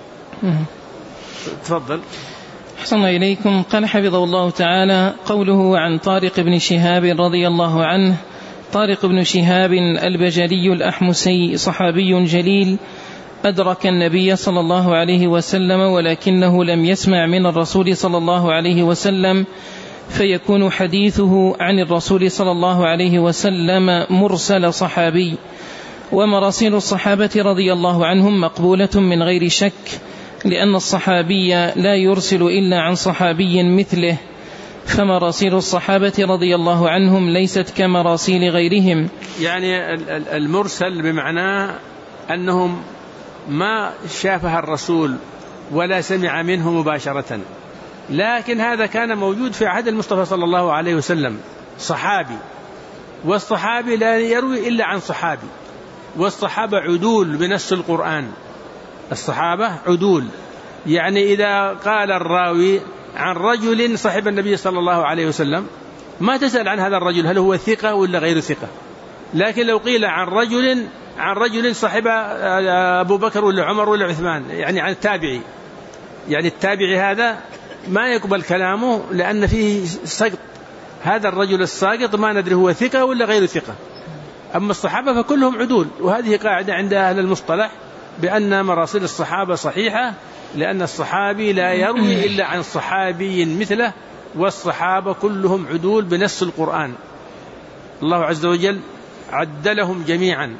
S1: تفضل.
S2: أحسن إليكم. قال حفظه الله تعالى: قوله عن طارق بن شهاب رضي الله عنه. طارق بن شهاب البجلي الأحمسي صحابي جليل، أدرك النبي صلى الله عليه وسلم ولكنه لم يسمع من الرسول صلى الله عليه وسلم، فيكون حديثه عن الرسول صلى الله عليه وسلم مرسل صحابي. ومراسيل الصحابة رضي الله عنهم مقبولة من غير شك، لأن الصحابي لا يرسل إلا عن صحابي مثله، فمراسيل الصحابة رضي الله عنهم ليست كمراسيل غيرهم.
S1: يعني المرسل بمعنى أنهم ما شافها الرسول ولا سمع منه مباشرة، لكن هذا كان موجود في عهد المصطفى صلى الله عليه وسلم، صحابي، والصحابي لا يروي إلا عن صحابي، والصحابة عدول بنص القرآن، الصحابة عدول. يعني إذا قال الراوي عن رجل صاحب النبي صلى الله عليه وسلم ما تسأل عن هذا الرجل هل هو ثقة ولا غير ثقة، لكن لو قيل عن رجل صاحب أبو بكر ولا عمر ولا عثمان، يعني عن التابعي، يعني التابعي هذا ما يقبل كلامه لأن فيه سقط، هذا الرجل الساقط ما ندري هو ثقة ولا غير ثقة. أما الصحابة فكلهم عدول، وهذه قاعدة عند أهل المصطلح بأن مراسيل الصحابة صحيحة، لأن الصحابي لا يروي إلا عن صحابي مثله، والصحابة كلهم عدول بنص القرآن. الله عز وجل عدلهم جميعا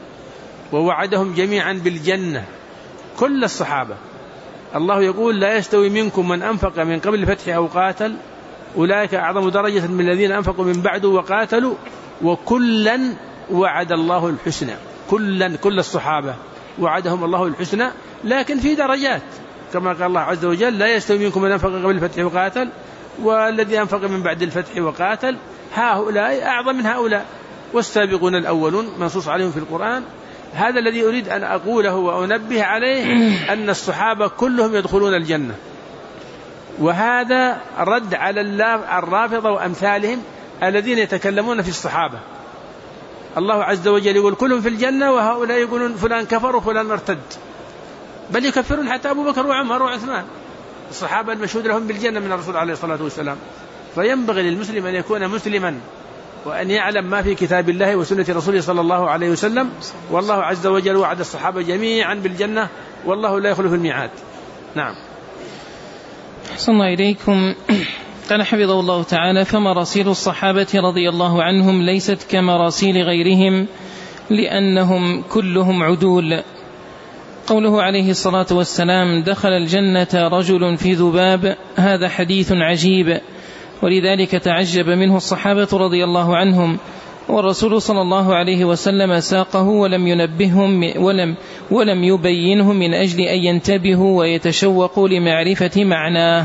S1: ووعدهم جميعا بالجنة، كل الصحابة. الله يقول: لا يستوي منكم من أنفق من قبل الفتح أو قاتل أولئك أعظم درجة من الذين أنفقوا من بعد وقاتلوا وكلا وعد الله الحسنى. كل الصحابة وعدهم الله الحسنى، لكن في درجات، كما قال الله عز وجل: لا يستوي منكم من أنفق قبل الفتح وقاتل والذي أنفق من بعد الفتح وقاتل هؤلاء أعظم من هؤلاء. والسابقون الأولون منصوص عليهم في القرآن. هذا الذي أريد أن أقوله وأنبه عليه، أن الصحابة كلهم يدخلون الجنة، وهذا رد على الرافضة وأمثالهم الذين يتكلمون في الصحابة. الله عز وجل يقول كلهم في الجنة، وهؤلاء يقولون فلان كفر وفلان ارتد، بل يكفرون حتى أبو بكر وعمر وعثمان، الصحابة المشهود لهم بالجنة من الرسول عليه الصلاة والسلام. فينبغي للمسلم أن يكون مسلما وأن يعلم ما في كتاب الله وسنة رسوله صلى الله عليه وسلم. والله عز وجل وعد الصحابة جميعا بالجنة، والله لا يخلف الميعاد. نعم.
S2: أحسن الله إليكم. قال حفظه الله تعالى: فمراسيل الصحابة رضي الله عنهم ليست كمراسيل غيرهم لأنهم كلهم عدول. قوله عليه الصلاة والسلام: دخل الجنة رجل في ذباب، هذا حديث عجيب، ولذلك تعجب منه الصحابة رضي الله عنهم، والرسول صلى الله عليه وسلم ساقه ولم ينبههم ولم يبينهم من أجل أن ينتبهوا ويتشوقوا لمعرفة معناه.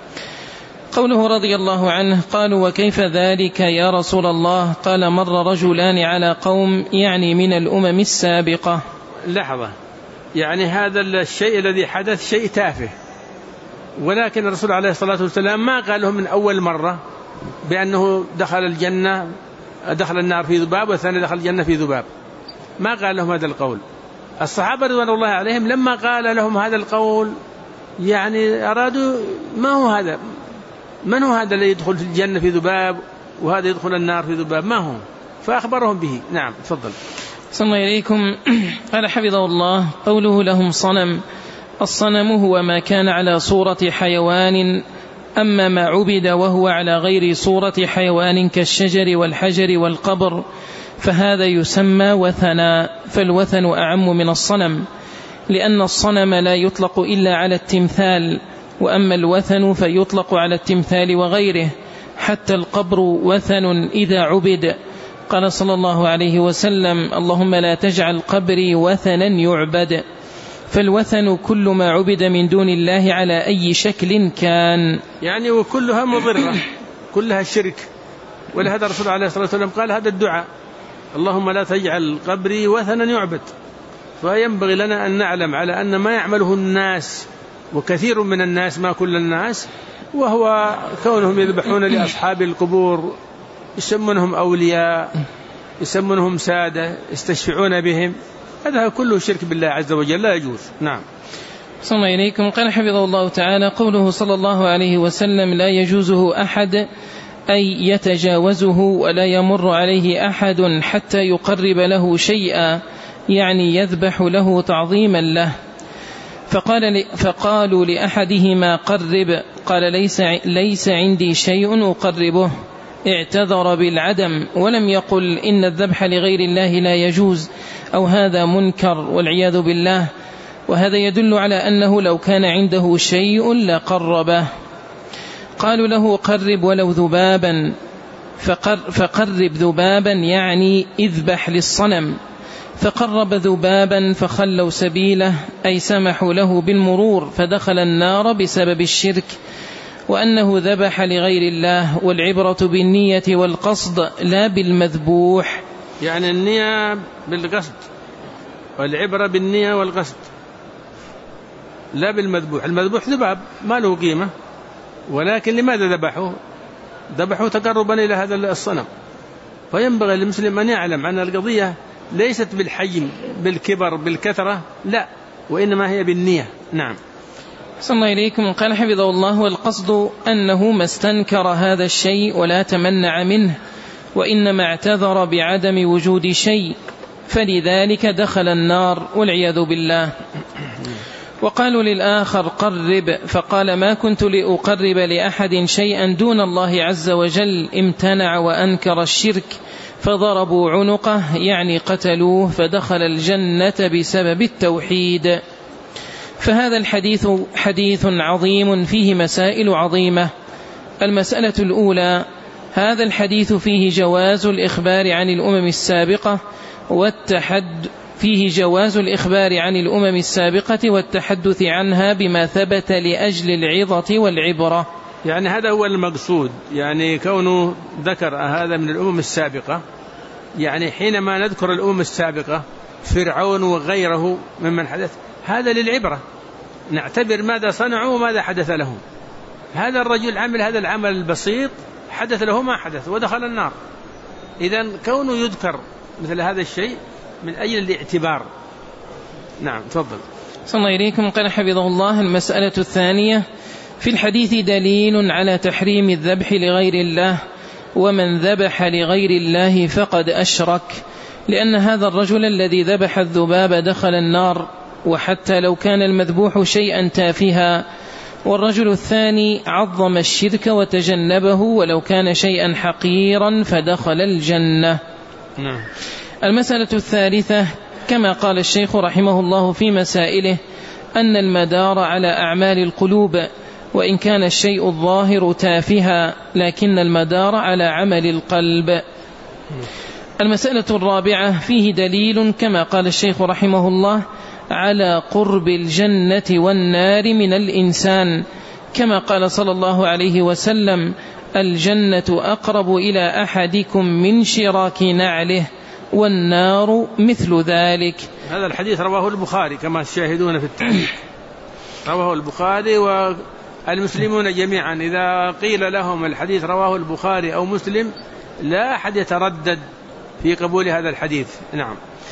S2: قوله رضي الله عنه: قالوا: وكيف ذلك يا رسول الله؟ قال: مر رجلان على قوم، يعني من الأمم السابقة.
S1: لحظة، يعني هذا الشيء الذي حدث شيء تافه، ولكن الرسول عليه الصلاة والسلام ما قال لهم من أول مرة بأنه دخل الجنة دخل النار في ذباب والثاني دخل الجنة في ذباب، ما قال لهم هذا القول. الصحابة رضوان الله عليهم لما قال لهم هذا القول يعني أرادوا ما هو هذا، من هو هذا الذي يدخل في الجنة في ذباب وهذا يدخل النار في ذباب، ما هو، فأخبرهم به. نعم تفضل.
S2: صلى الله إليكم. قال حفظه الله: قوله لهم صنم، الصنم هو ما كان على صورة حيوان، أما ما عبد وهو على غير صورة حيوان كالشجر والحجر والقبر فهذا يسمى وثنا، فالوثن أعم من الصنم، لأن الصنم لا يطلق إلا على التمثال، وأما الوثن فيطلق على التمثال وغيره، حتى القبر وثن إذا عبد. قال صلى الله عليه وسلم: اللهم لا تجعل قبري وثنا يعبد. فالوثن كل ما عبد من دون الله على أي شكل كان،
S1: يعني وكلها مضرة، كلها شرك. ولهذا الرسول عليه الصلاة والسلام قال هذا الدعاء: اللهم لا تجعل قبري وثنا يعبد. فينبغي لنا أن نعلم على أن ما يعمله الناس، وكثير من الناس ما كل الناس، وهو كونهم يذبحون لأصحاب القبور، يسمونهم أولياء، يسمونهم سادة، يستشفعون بهم، هذا كله شرك بالله عز وجل، لا يجوز. نعم.
S2: صلى الله إليكم. قال حفظه الله تعالى: قوله صلى الله عليه وسلم: لا يجوزه أحد أي يتجاوزه ولا يمر عليه أحد حتى يقرب له شيئا، يعني يذبح له تعظيما له. فقالوا لأحدهما: قرب. قال: ليس عندي شيء أقربه. اعتذر بالعدم، ولم يقل إن الذبح لغير الله لا يجوز أو هذا منكر والعياذ بالله. وهذا يدل على أنه لو كان عنده شيء لقربه. قالوا له: قرب ولو ذبابا. فقرب ذبابا يعني اذبح للصنم. فقرب ذبابا فخلوا سبيله، أي سمحوا له بالمرور، فدخل النار بسبب الشرك، وأنه ذبح لغير الله. والعبرة بالنية والقصد لا بالمذبوح،
S1: يعني النية بالقصد، والعبرة بالنية والقصد لا بالمذبوح. المذبوح ذباب ما له قيمة، ولكن لماذا ذبحوا تقربا إلى هذا الصنم. فينبغي للمسلم أن يعلم أن القضية ليست بالحجم بالكبر بالكثرة، لا، وإنما هي بالنية. نعم.
S2: صلى الله إليكم. قال حفظه الله: والقصد أنه ما استنكر هذا الشيء ولا تمنع منه، وإنما اعتذر بعدم وجود شيء، فلذلك دخل النار والعياذ بالله. وقالوا للآخر: قرب. فقال: ما كنت لأقرب لأحد شيئا دون الله عز وجل، امتنع وأنكر الشرك، فضربوا عنقه يعني قتلوه، فدخل الجنة بسبب التوحيد. فهذا الحديث حديث عظيم فيه مسائل عظيمة. المسألة الأولى: هذا الحديث فيه جواز الإخبار عن الأمم السابقة والتحدث عنها بما ثبت لأجل العظة والعبرة.
S1: يعني هذا هو المقصود، يعني كونه ذكر هذا من الأمم السابقة يعني حينما نذكر الأمم السابقة فرعون وغيره ممن حدث، هذا للعبرة، نعتبر ماذا صنعوا وماذا حدث لهم. هذا الرجل عمل هذا العمل البسيط، حدث له ما حدث ودخل النار. إذن كونه يذكر مثل هذا الشيء من أجل الاعتبار. نعم تفضل.
S2: صلى الله إليكم. قال حفظه الله: المسألة الثانية: في الحديث دليل على تحريم الذبح لغير الله، ومن ذبح لغير الله فقد أشرك، لأن هذا الرجل الذي ذبح الذباب دخل النار، وحتى لو كان المذبوح شيئا تافها. والرجل الثاني عظم الشرك وتجنبه ولو كان شيئا حقيرا فدخل الجنة.
S1: نعم.
S2: المسألة الثالثة: كما قال الشيخ رحمه الله في مسائله أن المدار على أعمال القلوب، وإن كان الشيء الظاهر تافها لكن المدار على عمل القلب. المسألة الرابعة: فيه دليل كما قال الشيخ رحمه الله على قرب الجنة والنار من الإنسان، كما قال صلى الله عليه وسلم: الجنة أقرب إلى أحدكم من شراك نعله، والنار مثل ذلك.
S1: هذا الحديث رواه البخاري كما تشاهدون في التاريخ، رواه البخاري، والمسلمون جميعا إذا قيل لهم الحديث رواه البخاري أو مسلم لا أحد يتردد في قبول هذا الحديث. نعم.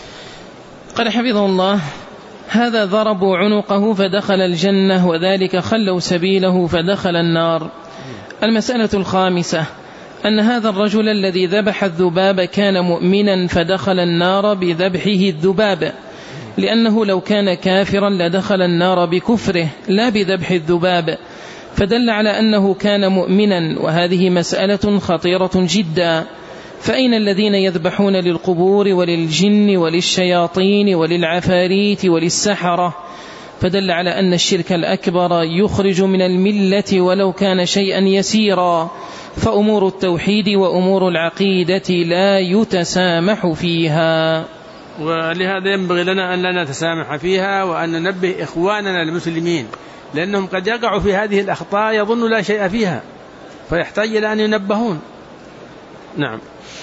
S2: قال حفظه الله: هذا ضربوا عنقه فدخل الجنة، وذلك خلوا سبيله فدخل النار. المسألة الخامسة: أن هذا الرجل الذي ذبح الذباب كان مؤمنا فدخل النار بذبحه الذباب، لأنه لو كان كافرا لدخل النار بكفره لا بذبح الذباب، فدل على أنه كان مؤمنا، وهذه مسألة خطيرة جدا. فأين الذين يذبحون للقبور وللجن وللشياطين وللعفاريت وللسحرة؟ فدل على أن الشرك الأكبر يخرج من الملة ولو كان شيئا يسيرا، فأمور التوحيد وأمور العقيدة لا يتسامح فيها،
S1: ولهذا ينبغي لنا أن لا نتسامح فيها، وأن ننبه إخواننا المسلمين، لأنهم قد يقعوا في هذه الأخطاء يظن لا شيء فيها، فيحتاج إلى أن ينبهون. نعم.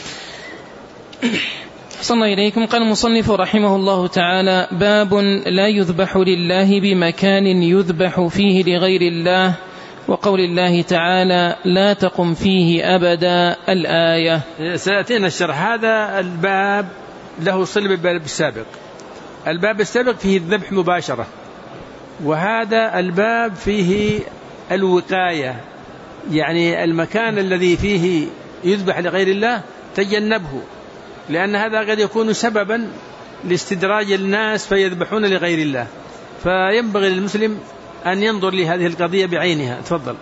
S2: صلى إليكم. قال المصنف رحمه الله تعالى: باب لا يذبح لله بمكان يذبح فيه لغير الله، وقول الله تعالى: لا تقم فيه أبدا، الآية.
S1: سيأتينا الشرح. هذا الباب له صلة بالباب السابق. الباب السابق فيه الذبح مباشرة، وهذا الباب فيه الوقاية، يعني المكان الذي فيه يذبح لغير الله تجنبه، لأن هذا قد يكون سببا لاستدراج الناس فيذبحون لغير الله، فينبغي للمسلم أن ينظر لهذه القضية بعينها. تفضل.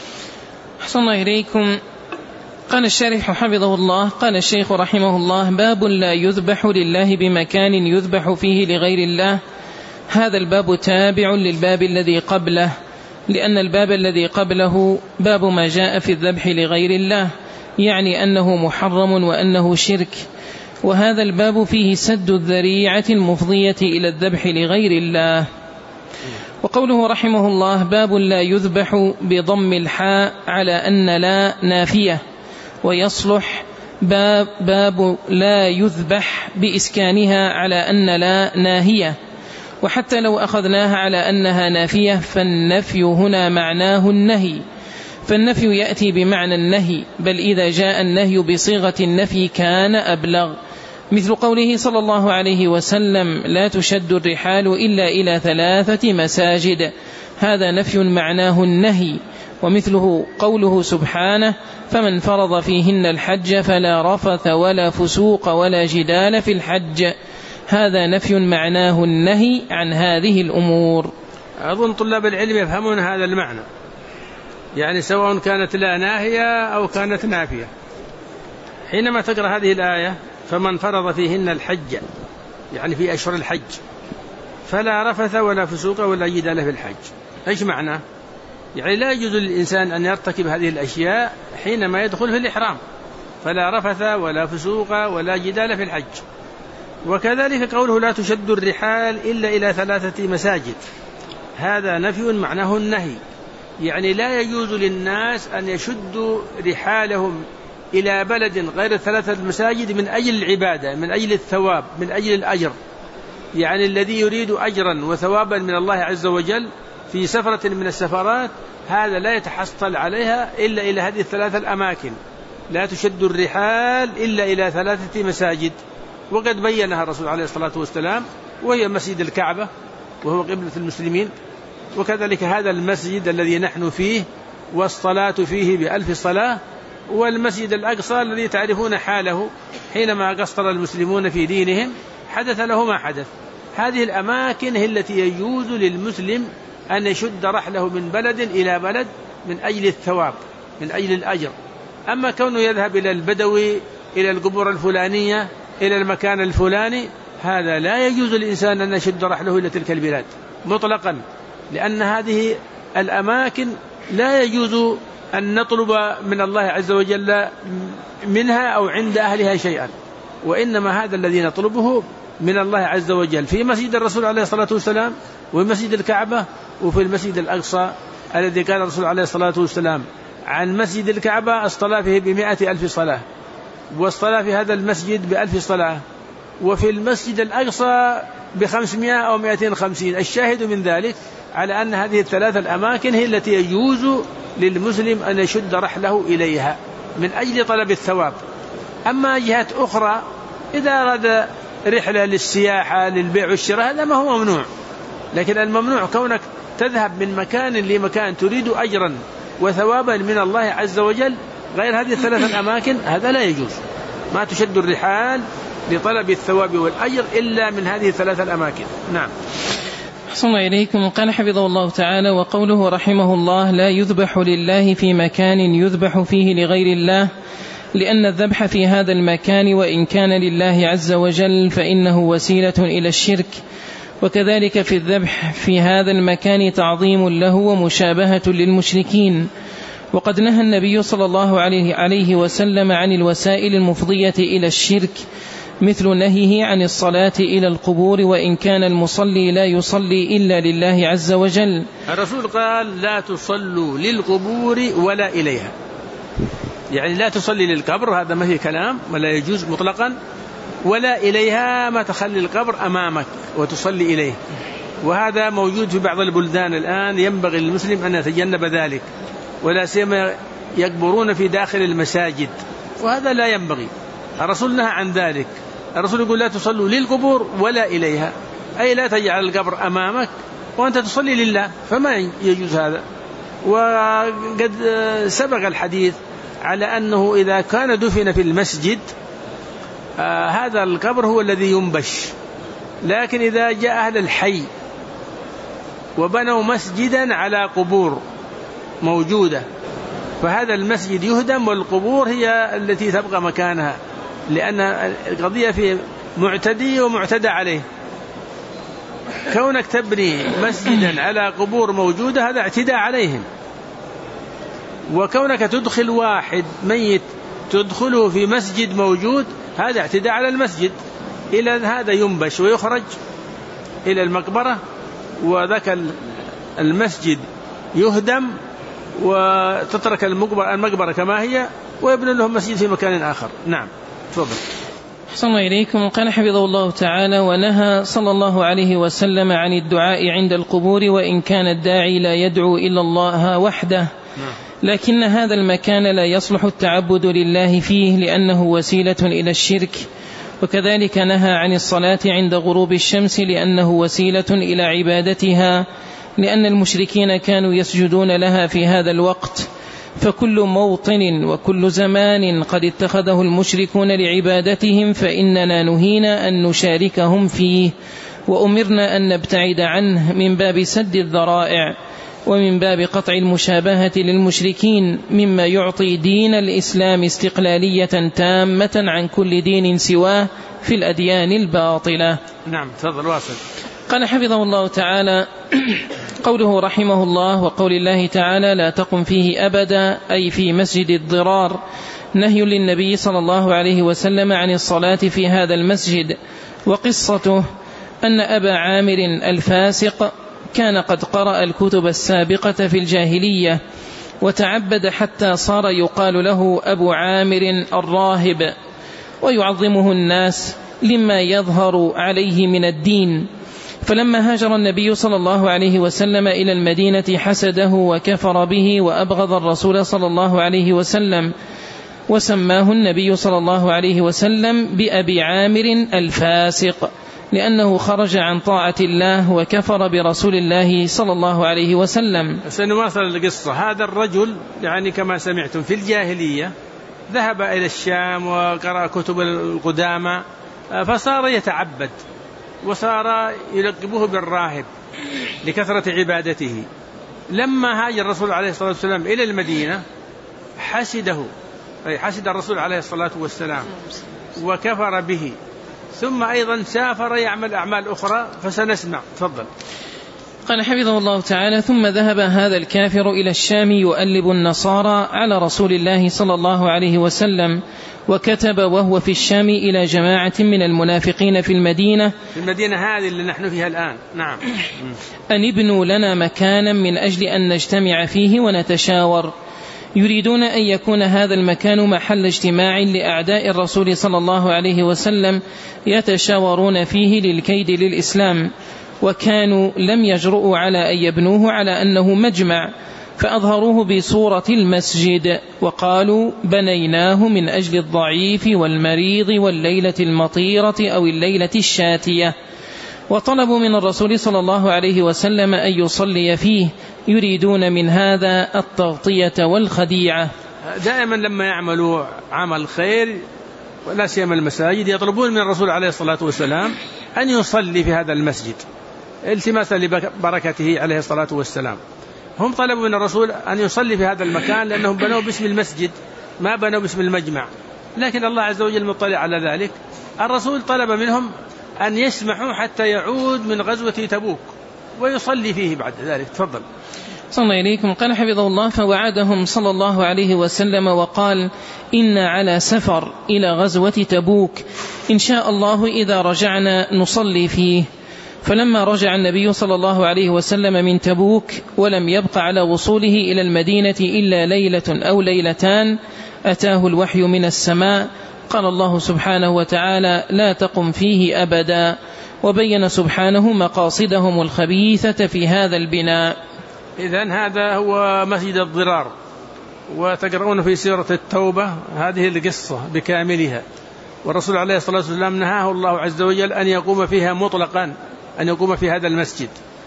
S2: أحسن الله إليكم. قال الشارح حفظه الله: قال الشيخ رحمه الله: باب لا يذبح لله بمكان يذبح فيه لغير الله. هذا الباب تابع للباب الذي قبله، لأن الباب الذي قبله باب ما جاء في الذبح لغير الله، يعني أنه محرم وأنه شرك، وهذا الباب فيه سد الذريعة المفضية إلى الذبح لغير الله. وقوله رحمه الله: باب لا يذبح بضم الحاء على أن لا نافية، ويصلح باب لا يذبح بإسكانها على أن لا ناهية، وحتى لو أخذناها على أنها نافية فالنفي هنا معناه النهي، فالنفي يأتي بمعنى النهي، بل إذا جاء النهي بصيغة النفي كان أبلغ، مثل قوله صلى الله عليه وسلم: لا تشد الرحال إلا إلى 3 مساجد، هذا نفي معناه النهي. ومثله قوله سبحانه: فمن فرض فيهن الحج فلا رفث ولا فسوق ولا جدال في الحج، هذا نفي معناه النهي عن هذه الأمور.
S1: أظن طلاب العلم يفهمون هذا المعنى، يعني سواء كانت لا ناهية أو كانت نافية. حينما تقرأ هذه الآية: فمن فرض فيهن الحج، يعني في أشهر الحج، فلا رفث ولا فسوق ولا جدال في الحج، إيش معناه؟ يعني لا يجوز للإنسان أن يرتكب هذه الأشياء حينما يدخل في الإحرام، فلا رفث ولا فسوق ولا جدال في الحج. وكذلك قوله: لا تشد الرحال إلا إلى 3 مساجد، هذا نفي معناه النهي، يعني لا يجوز للناس أن يشدوا رحالهم إلى بلد غير الثلاثة المساجد من أجل العبادة، من أجل الثواب، من أجل الأجر، يعني الذي يريد أجرا وثوابا من الله عز وجل في سفرة من السفرات، هذا لا يتحصل عليها إلا إلى هذه الثلاثة الأماكن. لا تشد الرحال إلا إلى 3 مساجد، وقد بينها الرسول عليه الصلاة والسلام، وهي مسجد الكعبة وهو قبلة المسلمين، وكذلك هذا المسجد الذي نحن فيه والصلاة فيه ب1000 صلاة، والمسجد الأقصى الذي تعرفون حاله حينما قصر المسلمون في دينهم حدث له ما حدث. هذه الأماكن هي التي يجوز للمسلم أن يشد رحله من بلد إلى بلد من أجل الثواب، من أجل الأجر. أما كونه يذهب إلى البدوي، إلى القبور الفلانية، إلى المكان الفلاني، هذا لا يجوز للإنسان أن يشد رحله إلى تلك البلاد مطلقا، لأن هذه الأماكن لا يجوز أن نطلب من الله عز وجل منها أو عند أهلها شيئا، وإنما هذا الذي نطلبه من الله عز وجل في مسجد الرسول عليه الصلاة والسلام، ومسجد الكعبة، وفي المسجد الأقصى الذي قال الرسول عليه الصلاة والسلام عن مسجد الكعبة الصلاة فيه ب100,000 صلاة، والصلاة في هذا المسجد ب1000 صلاة، وفي المسجد الأقصى ب500 أو 250. الشاهد من ذلك على أن هذه الثلاثة الأماكن هي التي يجوز للمسلم أن يشد رحله إليها من أجل طلب الثواب. أما جهات أخرى إذا أراد رحلة للسياحة للبيع والشراء هذا ما هو ممنوع، لكن الممنوع كونك تذهب من مكان لمكان تريد أجرا وثوابا من الله عز وجل غير هذه الثلاثة الأماكن، هذا لا يجوز. ما تشد الرحال لطلب الثواب والأجر إلا من هذه الثلاثة الأماكن. نعم.
S2: أحسن إليكم. قال حفظه الله تعالى: وقوله رحمه الله: لا يذبح لله في مكان يذبح فيه لغير الله، لأن الذبح في هذا المكان وإن كان لله عز وجل فإنه وسيلة إلى الشرك، وكذلك في الذبح في هذا المكان تعظيم له ومشابهة للمشركين. وقد نهى النبي صلى الله عليه وسلم عن الوسائل المفضية إلى الشرك، مثل نهيه عن الصلاة إلى القبور وإن كان المصلي لا يصلي إلا لله عز وجل.
S1: الرسول قال: لا تصلوا للقبور ولا إليها، يعني لا تصلي للقبر، هذا ما هي كلام ولا يجوز مطلقا، ولا إليها ما تخلي القبر أمامك وتصلي إليه، وهذا موجود في بعض البلدان الآن، ينبغي للمسلم أن يتجنب ذلك، ولا سيما يقبرون في داخل المساجد، وهذا لا ينبغي. الرسول نهى عن ذلك. الرسول يقول: لا تصلوا للقبور ولا إليها، أي لا تجعل القبر أمامك وأنت تصلي لله، فما يجوز هذا. وقد سبق الحديث على أنه إذا كان دفن في المسجد هذا القبر هو الذي ينبش، لكن إذا جاء أهل الحي وبنوا مسجدا على قبور موجودة فهذا المسجد يهدم والقبور هي التي تبقى مكانها، لأن القضية في معتدي ومعتدى عليه. كونك تبني مسجدا على قبور موجودة هذا اعتداء عليهم، وكونك تدخل واحد ميت تدخله في مسجد موجود هذا اعتداء على المسجد. إلى هذا ينبش ويخرج إلى المقبرة، وذاك المسجد يهدم وتترك المقبرة كما هي ويبنى لهم مسجد في مكان آخر. نعم. تفضل.
S2: أحسن إليكم. قال حفظه الله تعالى: ونهى صلى الله عليه وسلم عن الدعاء عند القبور وإن كان الداعي لا يدعو إلا الله وحده، لكن هذا المكان لا يصلح التعبد لله فيه لأنه وسيلة إلى الشرك. وكذلك نهى عن الصلاة عند غروب الشمس لأنه وسيلة إلى عبادتها، لأن المشركين كانوا يسجدون لها في هذا الوقت. فكل موطن وكل زمان قد اتخذه المشركون لعبادتهم فإننا نهينا أن نشاركهم فيه، وأمرنا أن نبتعد عنه من باب سد الذرائع ومن باب قطع المشابهة للمشركين، مما يعطي دين الإسلام استقلالية تامة عن كل دين سواه في الأديان الباطلة.
S1: نعم. تفضل واصل.
S2: قال حفظه الله تعالى: قوله رحمه الله: وقول الله تعالى: لا تقم فيه أبدا، أي في مسجد الضرار، نهي للنبي صلى الله عليه وسلم عن الصلاة في هذا المسجد. وقصته أن أبا عامر الفاسق كان قد قرأ الكتب السابقة في الجاهلية، وتعبد حتى صار يقال له أبو عامر الراهب، ويعظمه الناس لما يظهر عليه من الدين. فلما هاجر النبي صلى الله عليه وسلم إلى المدينة حسده وكفر به وأبغض الرسول صلى الله عليه وسلم، وسماه النبي صلى الله عليه وسلم بأبي عامر الفاسق، لأنه خرج عن طاعة الله وكفر برسول الله صلى الله عليه وسلم.
S1: سنواصل القصة. هذا الرجل يعني كما سمعتم في الجاهلية ذهب إلى الشام وقرأ كتب القدامى، فصار يتعبد وصار يلقبه بالراهب لكثرة عبادته. لما هاجر الرسول عليه الصلاة والسلام إلى المدينة حسد الرسول عليه الصلاة والسلام وكفر به، ثم أيضا سافر يعمل أعمال أخرى فسنسمع. تفضل.
S2: قال حفظه الله تعالى: ثم ذهب هذا الكافر إلى الشام يؤلب النصارى على رسول الله صلى الله عليه وسلم، وكتب وهو في الشام إلى جماعة من المنافقين في المدينة
S1: هذه اللي نحن فيها الآن. نعم.
S2: أن ابنوا لنا مكانا من أجل أن نجتمع فيه ونتشاور، يريدون أن يكون هذا المكان محل اجتماع لأعداء الرسول صلى الله عليه وسلم يتشاورون فيه للكيد للإسلام، وكانوا لم يجرؤوا على أن يبنوه على أنه مجمع، فأظهروه بصورة المسجد، وقالوا: بنيناه من أجل الضعيف والمريض والليلة المطيرة أو الليلة الشاتية، وطلبوا من الرسول صلى الله عليه وسلم أن يصلي فيه، يريدون من هذا التغطية والخديعة.
S1: دائما لما يعملوا عمل خير ولا سيما المساجد يطلبون من الرسول عليه الصلاة والسلام أن يصلي في هذا المسجد التماسا لبركته عليه الصلاة والسلام. هم طلبوا من الرسول أن يصلي في هذا المكان لأنهم بنوا باسم المسجد ما بنوا باسم المجمع، لكن الله عز وجل مطلع على ذلك. الرسول طلب منهم أن يسمحوا حتى يعود من غزوة تبوك ويصلي فيه بعد ذلك. تفضل.
S2: صلى الله عليكم. قال حفظه الله: فوعدهم صلى الله عليه وسلم وقال: إنا على سفر إلى غزوة تبوك، إن شاء الله إذا رجعنا نصلي فيه. فلما رجع النبي صلى الله عليه وسلم من تبوك ولم يبق على وصوله إلى المدينة إلا ليلة أو ليلتان، أتاه الوحي من السماء، قال الله سبحانه وتعالى: لا تقم فيه أبدا، وبين سبحانه مقاصدهم الخبيثة في هذا البناء.
S1: إذن هذا هو مسجد الضرار، وتقرؤون في سورة التوبة هذه القصة بكاملها. والرسول عليه الصلاة والسلام نهاه الله عز وجل أن يقوم فيها مطلقا، أن يقوم في هذا المسجد،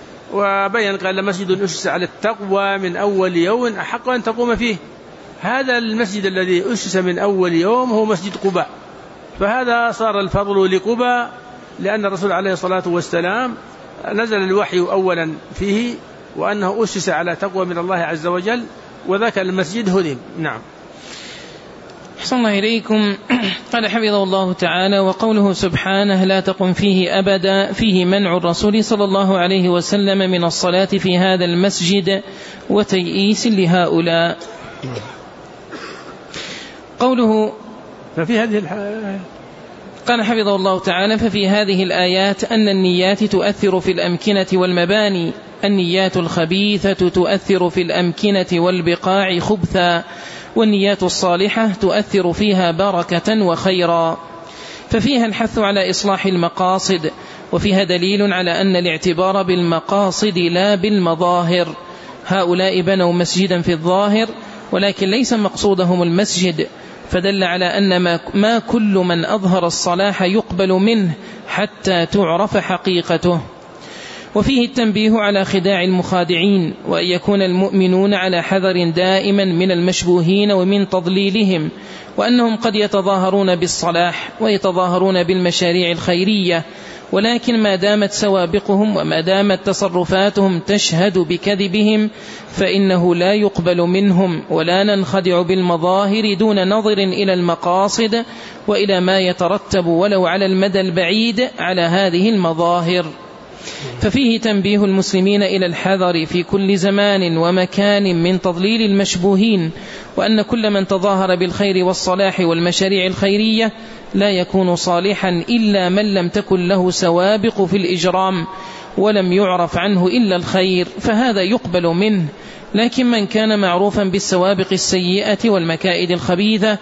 S1: وبين قال: مسجد أسس على التقوى من أول يوم أحق أن تقوم فيه. هذا المسجد الذي أسس من أول يوم هو مسجد قباء، فهذا صار الفضل لقباء لأن الرسول عليه الصلاة والسلام نزل الوحي أولا فيه وأنه أسس على تقوى من الله عز وجل، وذاك المسجد هدم. نعم.
S2: أحسن الله إليكم. قال حفظه الله تعالى: وقوله سبحانه: لا تقم فيه أبدا، فيه منع الرسول صلى الله عليه وسلم من الصلاة في هذا المسجد وتيئيس لهؤلاء. قوله
S1: ففي هذه
S2: قال حفظه الله تعالى: ففي هذه الآيات أن النيات تؤثر في الأمكنة والمباني، النيات الخبيثة تؤثر في الأمكنة والبقاع خبثا، والنيات الصالحة تؤثر فيها بركة وخيرا. ففيها الحث على إصلاح المقاصد، وفيها دليل على أن الاعتبار بالمقاصد لا بالمظاهر. هؤلاء بنوا مسجدا في الظاهر ولكن ليس مقصودهم المسجد، فدل على أن ما كل من أظهر الصلاح يقبل منه حتى تعرف حقيقته. وفيه التنبيه على خداع المخادعين، وأن يكون المؤمنون على حذر دائما من المشبوهين ومن تضليلهم، وأنهم قد يتظاهرون بالصلاح ويتظاهرون بالمشاريع الخيرية، ولكن ما دامت سوابقهم وما دامت تصرفاتهم تشهد بكذبهم فإنه لا يقبل منهم، ولا ننخدع بالمظاهر دون نظر إلى المقاصد وإلى ما يترتب ولو على المدى البعيد على هذه المظاهر. ففيه تنبيه المسلمين إلى الحذر في كل زمان ومكان من تضليل المشبوهين، وأن كل من تظاهر بالخير والصلاح والمشاريع الخيرية لا يكون صالحا إلا من لم تكن له سوابق في الإجرام ولم يعرف عنه إلا الخير، فهذا يقبل منه، لكن من كان معروفا بالسوابق السيئة والمكائد الخبيثة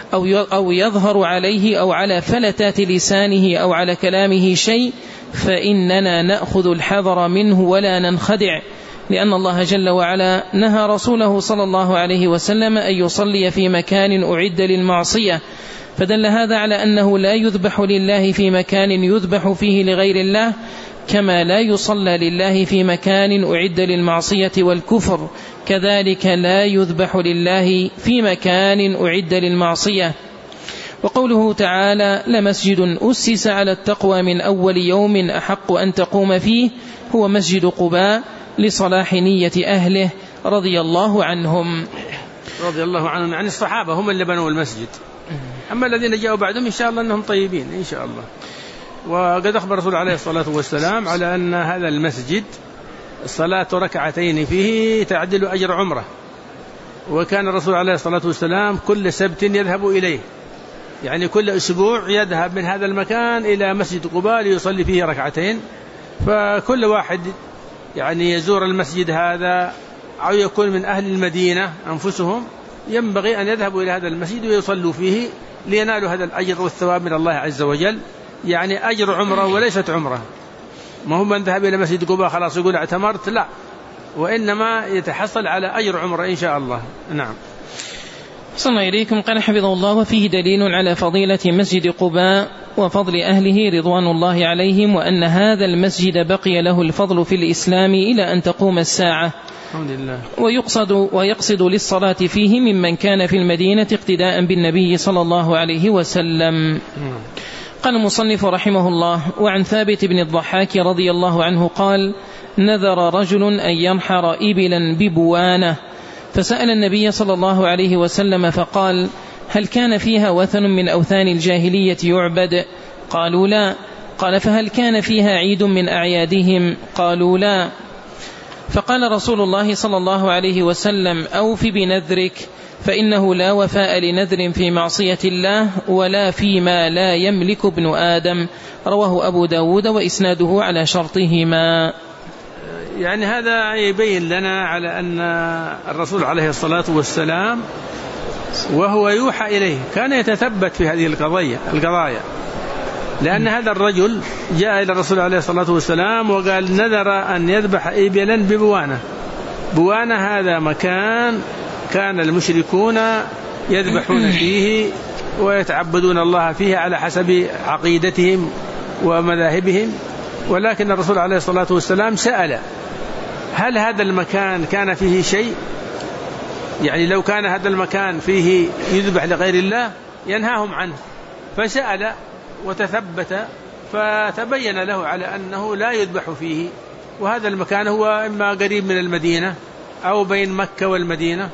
S2: أو يظهر عليه أو على فلتات لسانه أو على كلامه شيء فإننا نأخذ الحذر منه ولا ننخدع، لأن الله جل وعلا نهى رسوله صلى الله عليه وسلم أن يصلي في مكان أعد للمعصية، فدل هذا على أنه لا يذبح لله في مكان يذبح فيه لغير الله، كما لا يصلى لله في مكان أعد للمعصية والكفر، كذلك لا يذبح لله في مكان أعد للمعصية. وقوله تعالى: لمسجد أسس على التقوى من أول يوم أحق أن تقوم فيه هو مسجد قباء لصلاح نية أهله رضي الله عنهم.
S1: رضي الله عنهم يعني الصحابة هم اللي بنوا المسجد، أما الذين جاءوا بعدهم إن شاء الله أنهم طيبين إن شاء الله. وقد أخبر الرسول عليه الصلاة والسلام على أن هذا المسجد الصلاة ركعتين فيه تعدل أجر عمره، وكان الرسول عليه الصلاة والسلام كل سبت يذهب إليه، يعني كل أسبوع يذهب من هذا المكان إلى مسجد قباء ليصلي فيه ركعتين. فكل واحد يعني يزور المسجد هذا أو يكون من أهل المدينة أنفسهم ينبغي أن يذهبوا إلى هذا المسجد ويصلوا فيه لينالوا هذا الأجر والثواب من الله عز وجل، يعني أجر عمره وليست عمره. ما هو من ذهب إلى مسجد قباء خلاص يقول اعتمرت، لا، وإنما يتحصل على أجر عمره إن شاء الله. نعم.
S2: صلى إليكم. قال حفظه الله: وفيه دليل على فضيلة مسجد قباء وفضل أهله رضوان الله عليهم، وأن هذا المسجد بقي له الفضل في الإسلام إلى أن تقوم الساعة.
S1: الحمد لله.
S2: ويقصد للصلاة فيه ممن كان في المدينة اقتداء بالنبي صلى الله عليه وسلم. قال المصنف رحمه الله: وعن ثابت بن الضحاك رضي الله عنه قال: نذر رجل أن ينحر إبلا ببوانة، فسأل النبي صلى الله عليه وسلم فقال: هل كان فيها وثن من أوثان الجاهلية يعبد؟ قالوا لا. قال: فهل كان فيها عيد من أعيادهم؟ قالوا لا. فقال رسول الله صلى الله عليه وسلم: أوف بنذرك، فإنه لا وفاء لنذر في معصية الله ولا فيما لا يملك ابن آدم. رواه أبو داود وإسناده على شرطهما.
S1: يعني هذا يبين لنا على أن الرسول عليه الصلاة والسلام وهو يوحى إليه كان يتثبت في هذه القضايا، لأن هذا الرجل جاء إلى الرسول عليه الصلاة والسلام وقال: نذر أن يذبح إبلا ببوانة. بوانة هذا مكان كان المشركون يذبحون فيه ويتعبدون الله فيه على حسب عقيدتهم ومذاهبهم، ولكن الرسول عليه الصلاة والسلام سأل: هل هذا المكان كان فيه شيء؟ يعني لو كان هذا المكان فيه يذبح لغير الله ينهاهم عنه، فسأل وتثبت فتبين له على أنه لا يذبح فيه، وهذا المكان هو إما قريب من المدينة أو بين مكة والمدينة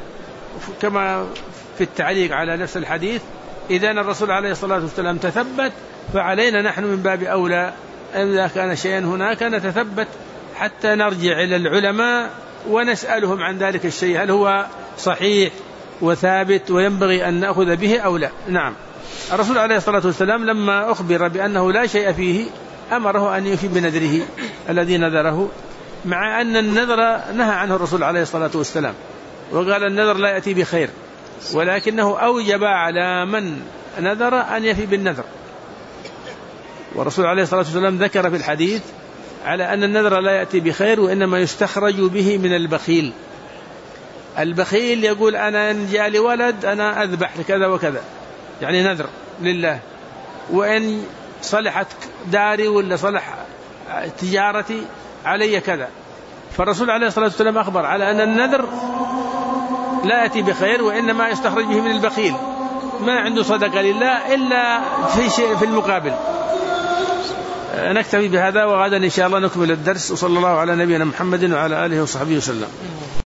S1: كما في التعليق على نفس الحديث. إذن الرسول عليه الصلاة والسلام تثبت، فعلينا نحن من باب أولى إذا كان شيئا هناك نتثبت حتى نرجع إلى العلماء ونسألهم عن ذلك الشيء هل هو صحيح وثابت وينبغي أن نأخذ به أو لا. نعم. الرسول عليه الصلاة والسلام لما أخبر بأنه لا شيء فيه أمره أن يفي بنذره الذي نذره، مع أن النذر نهى عنه الرسول عليه الصلاة والسلام وقال: النذر لا يأتي بخير، ولكنه أوجب على من نذر أن يفي بالنذر. والرسول عليه الصلاة والسلام ذكر في الحديث على أن النذر لا يأتي بخير وإنما يستخرج به من البخيل. البخيل يقول: أنا إن جاء لي ولد أنا أذبح لكذا وكذا، يعني نذر لله، وإن صلحت داري ولا صلح تجارتي علي كذا. فالرسول عليه الصلاة والسلام أخبر على أن النذر لا يأتي بخير وإنما يستخرج به من البخيل، ما عنده صدقة لله إلا في شيء في المقابل. نكتفي بهذا، وغدا إن شاء الله نكمل الدرس، وصلى الله على نبينا محمد وعلى آله وصحبه وسلم.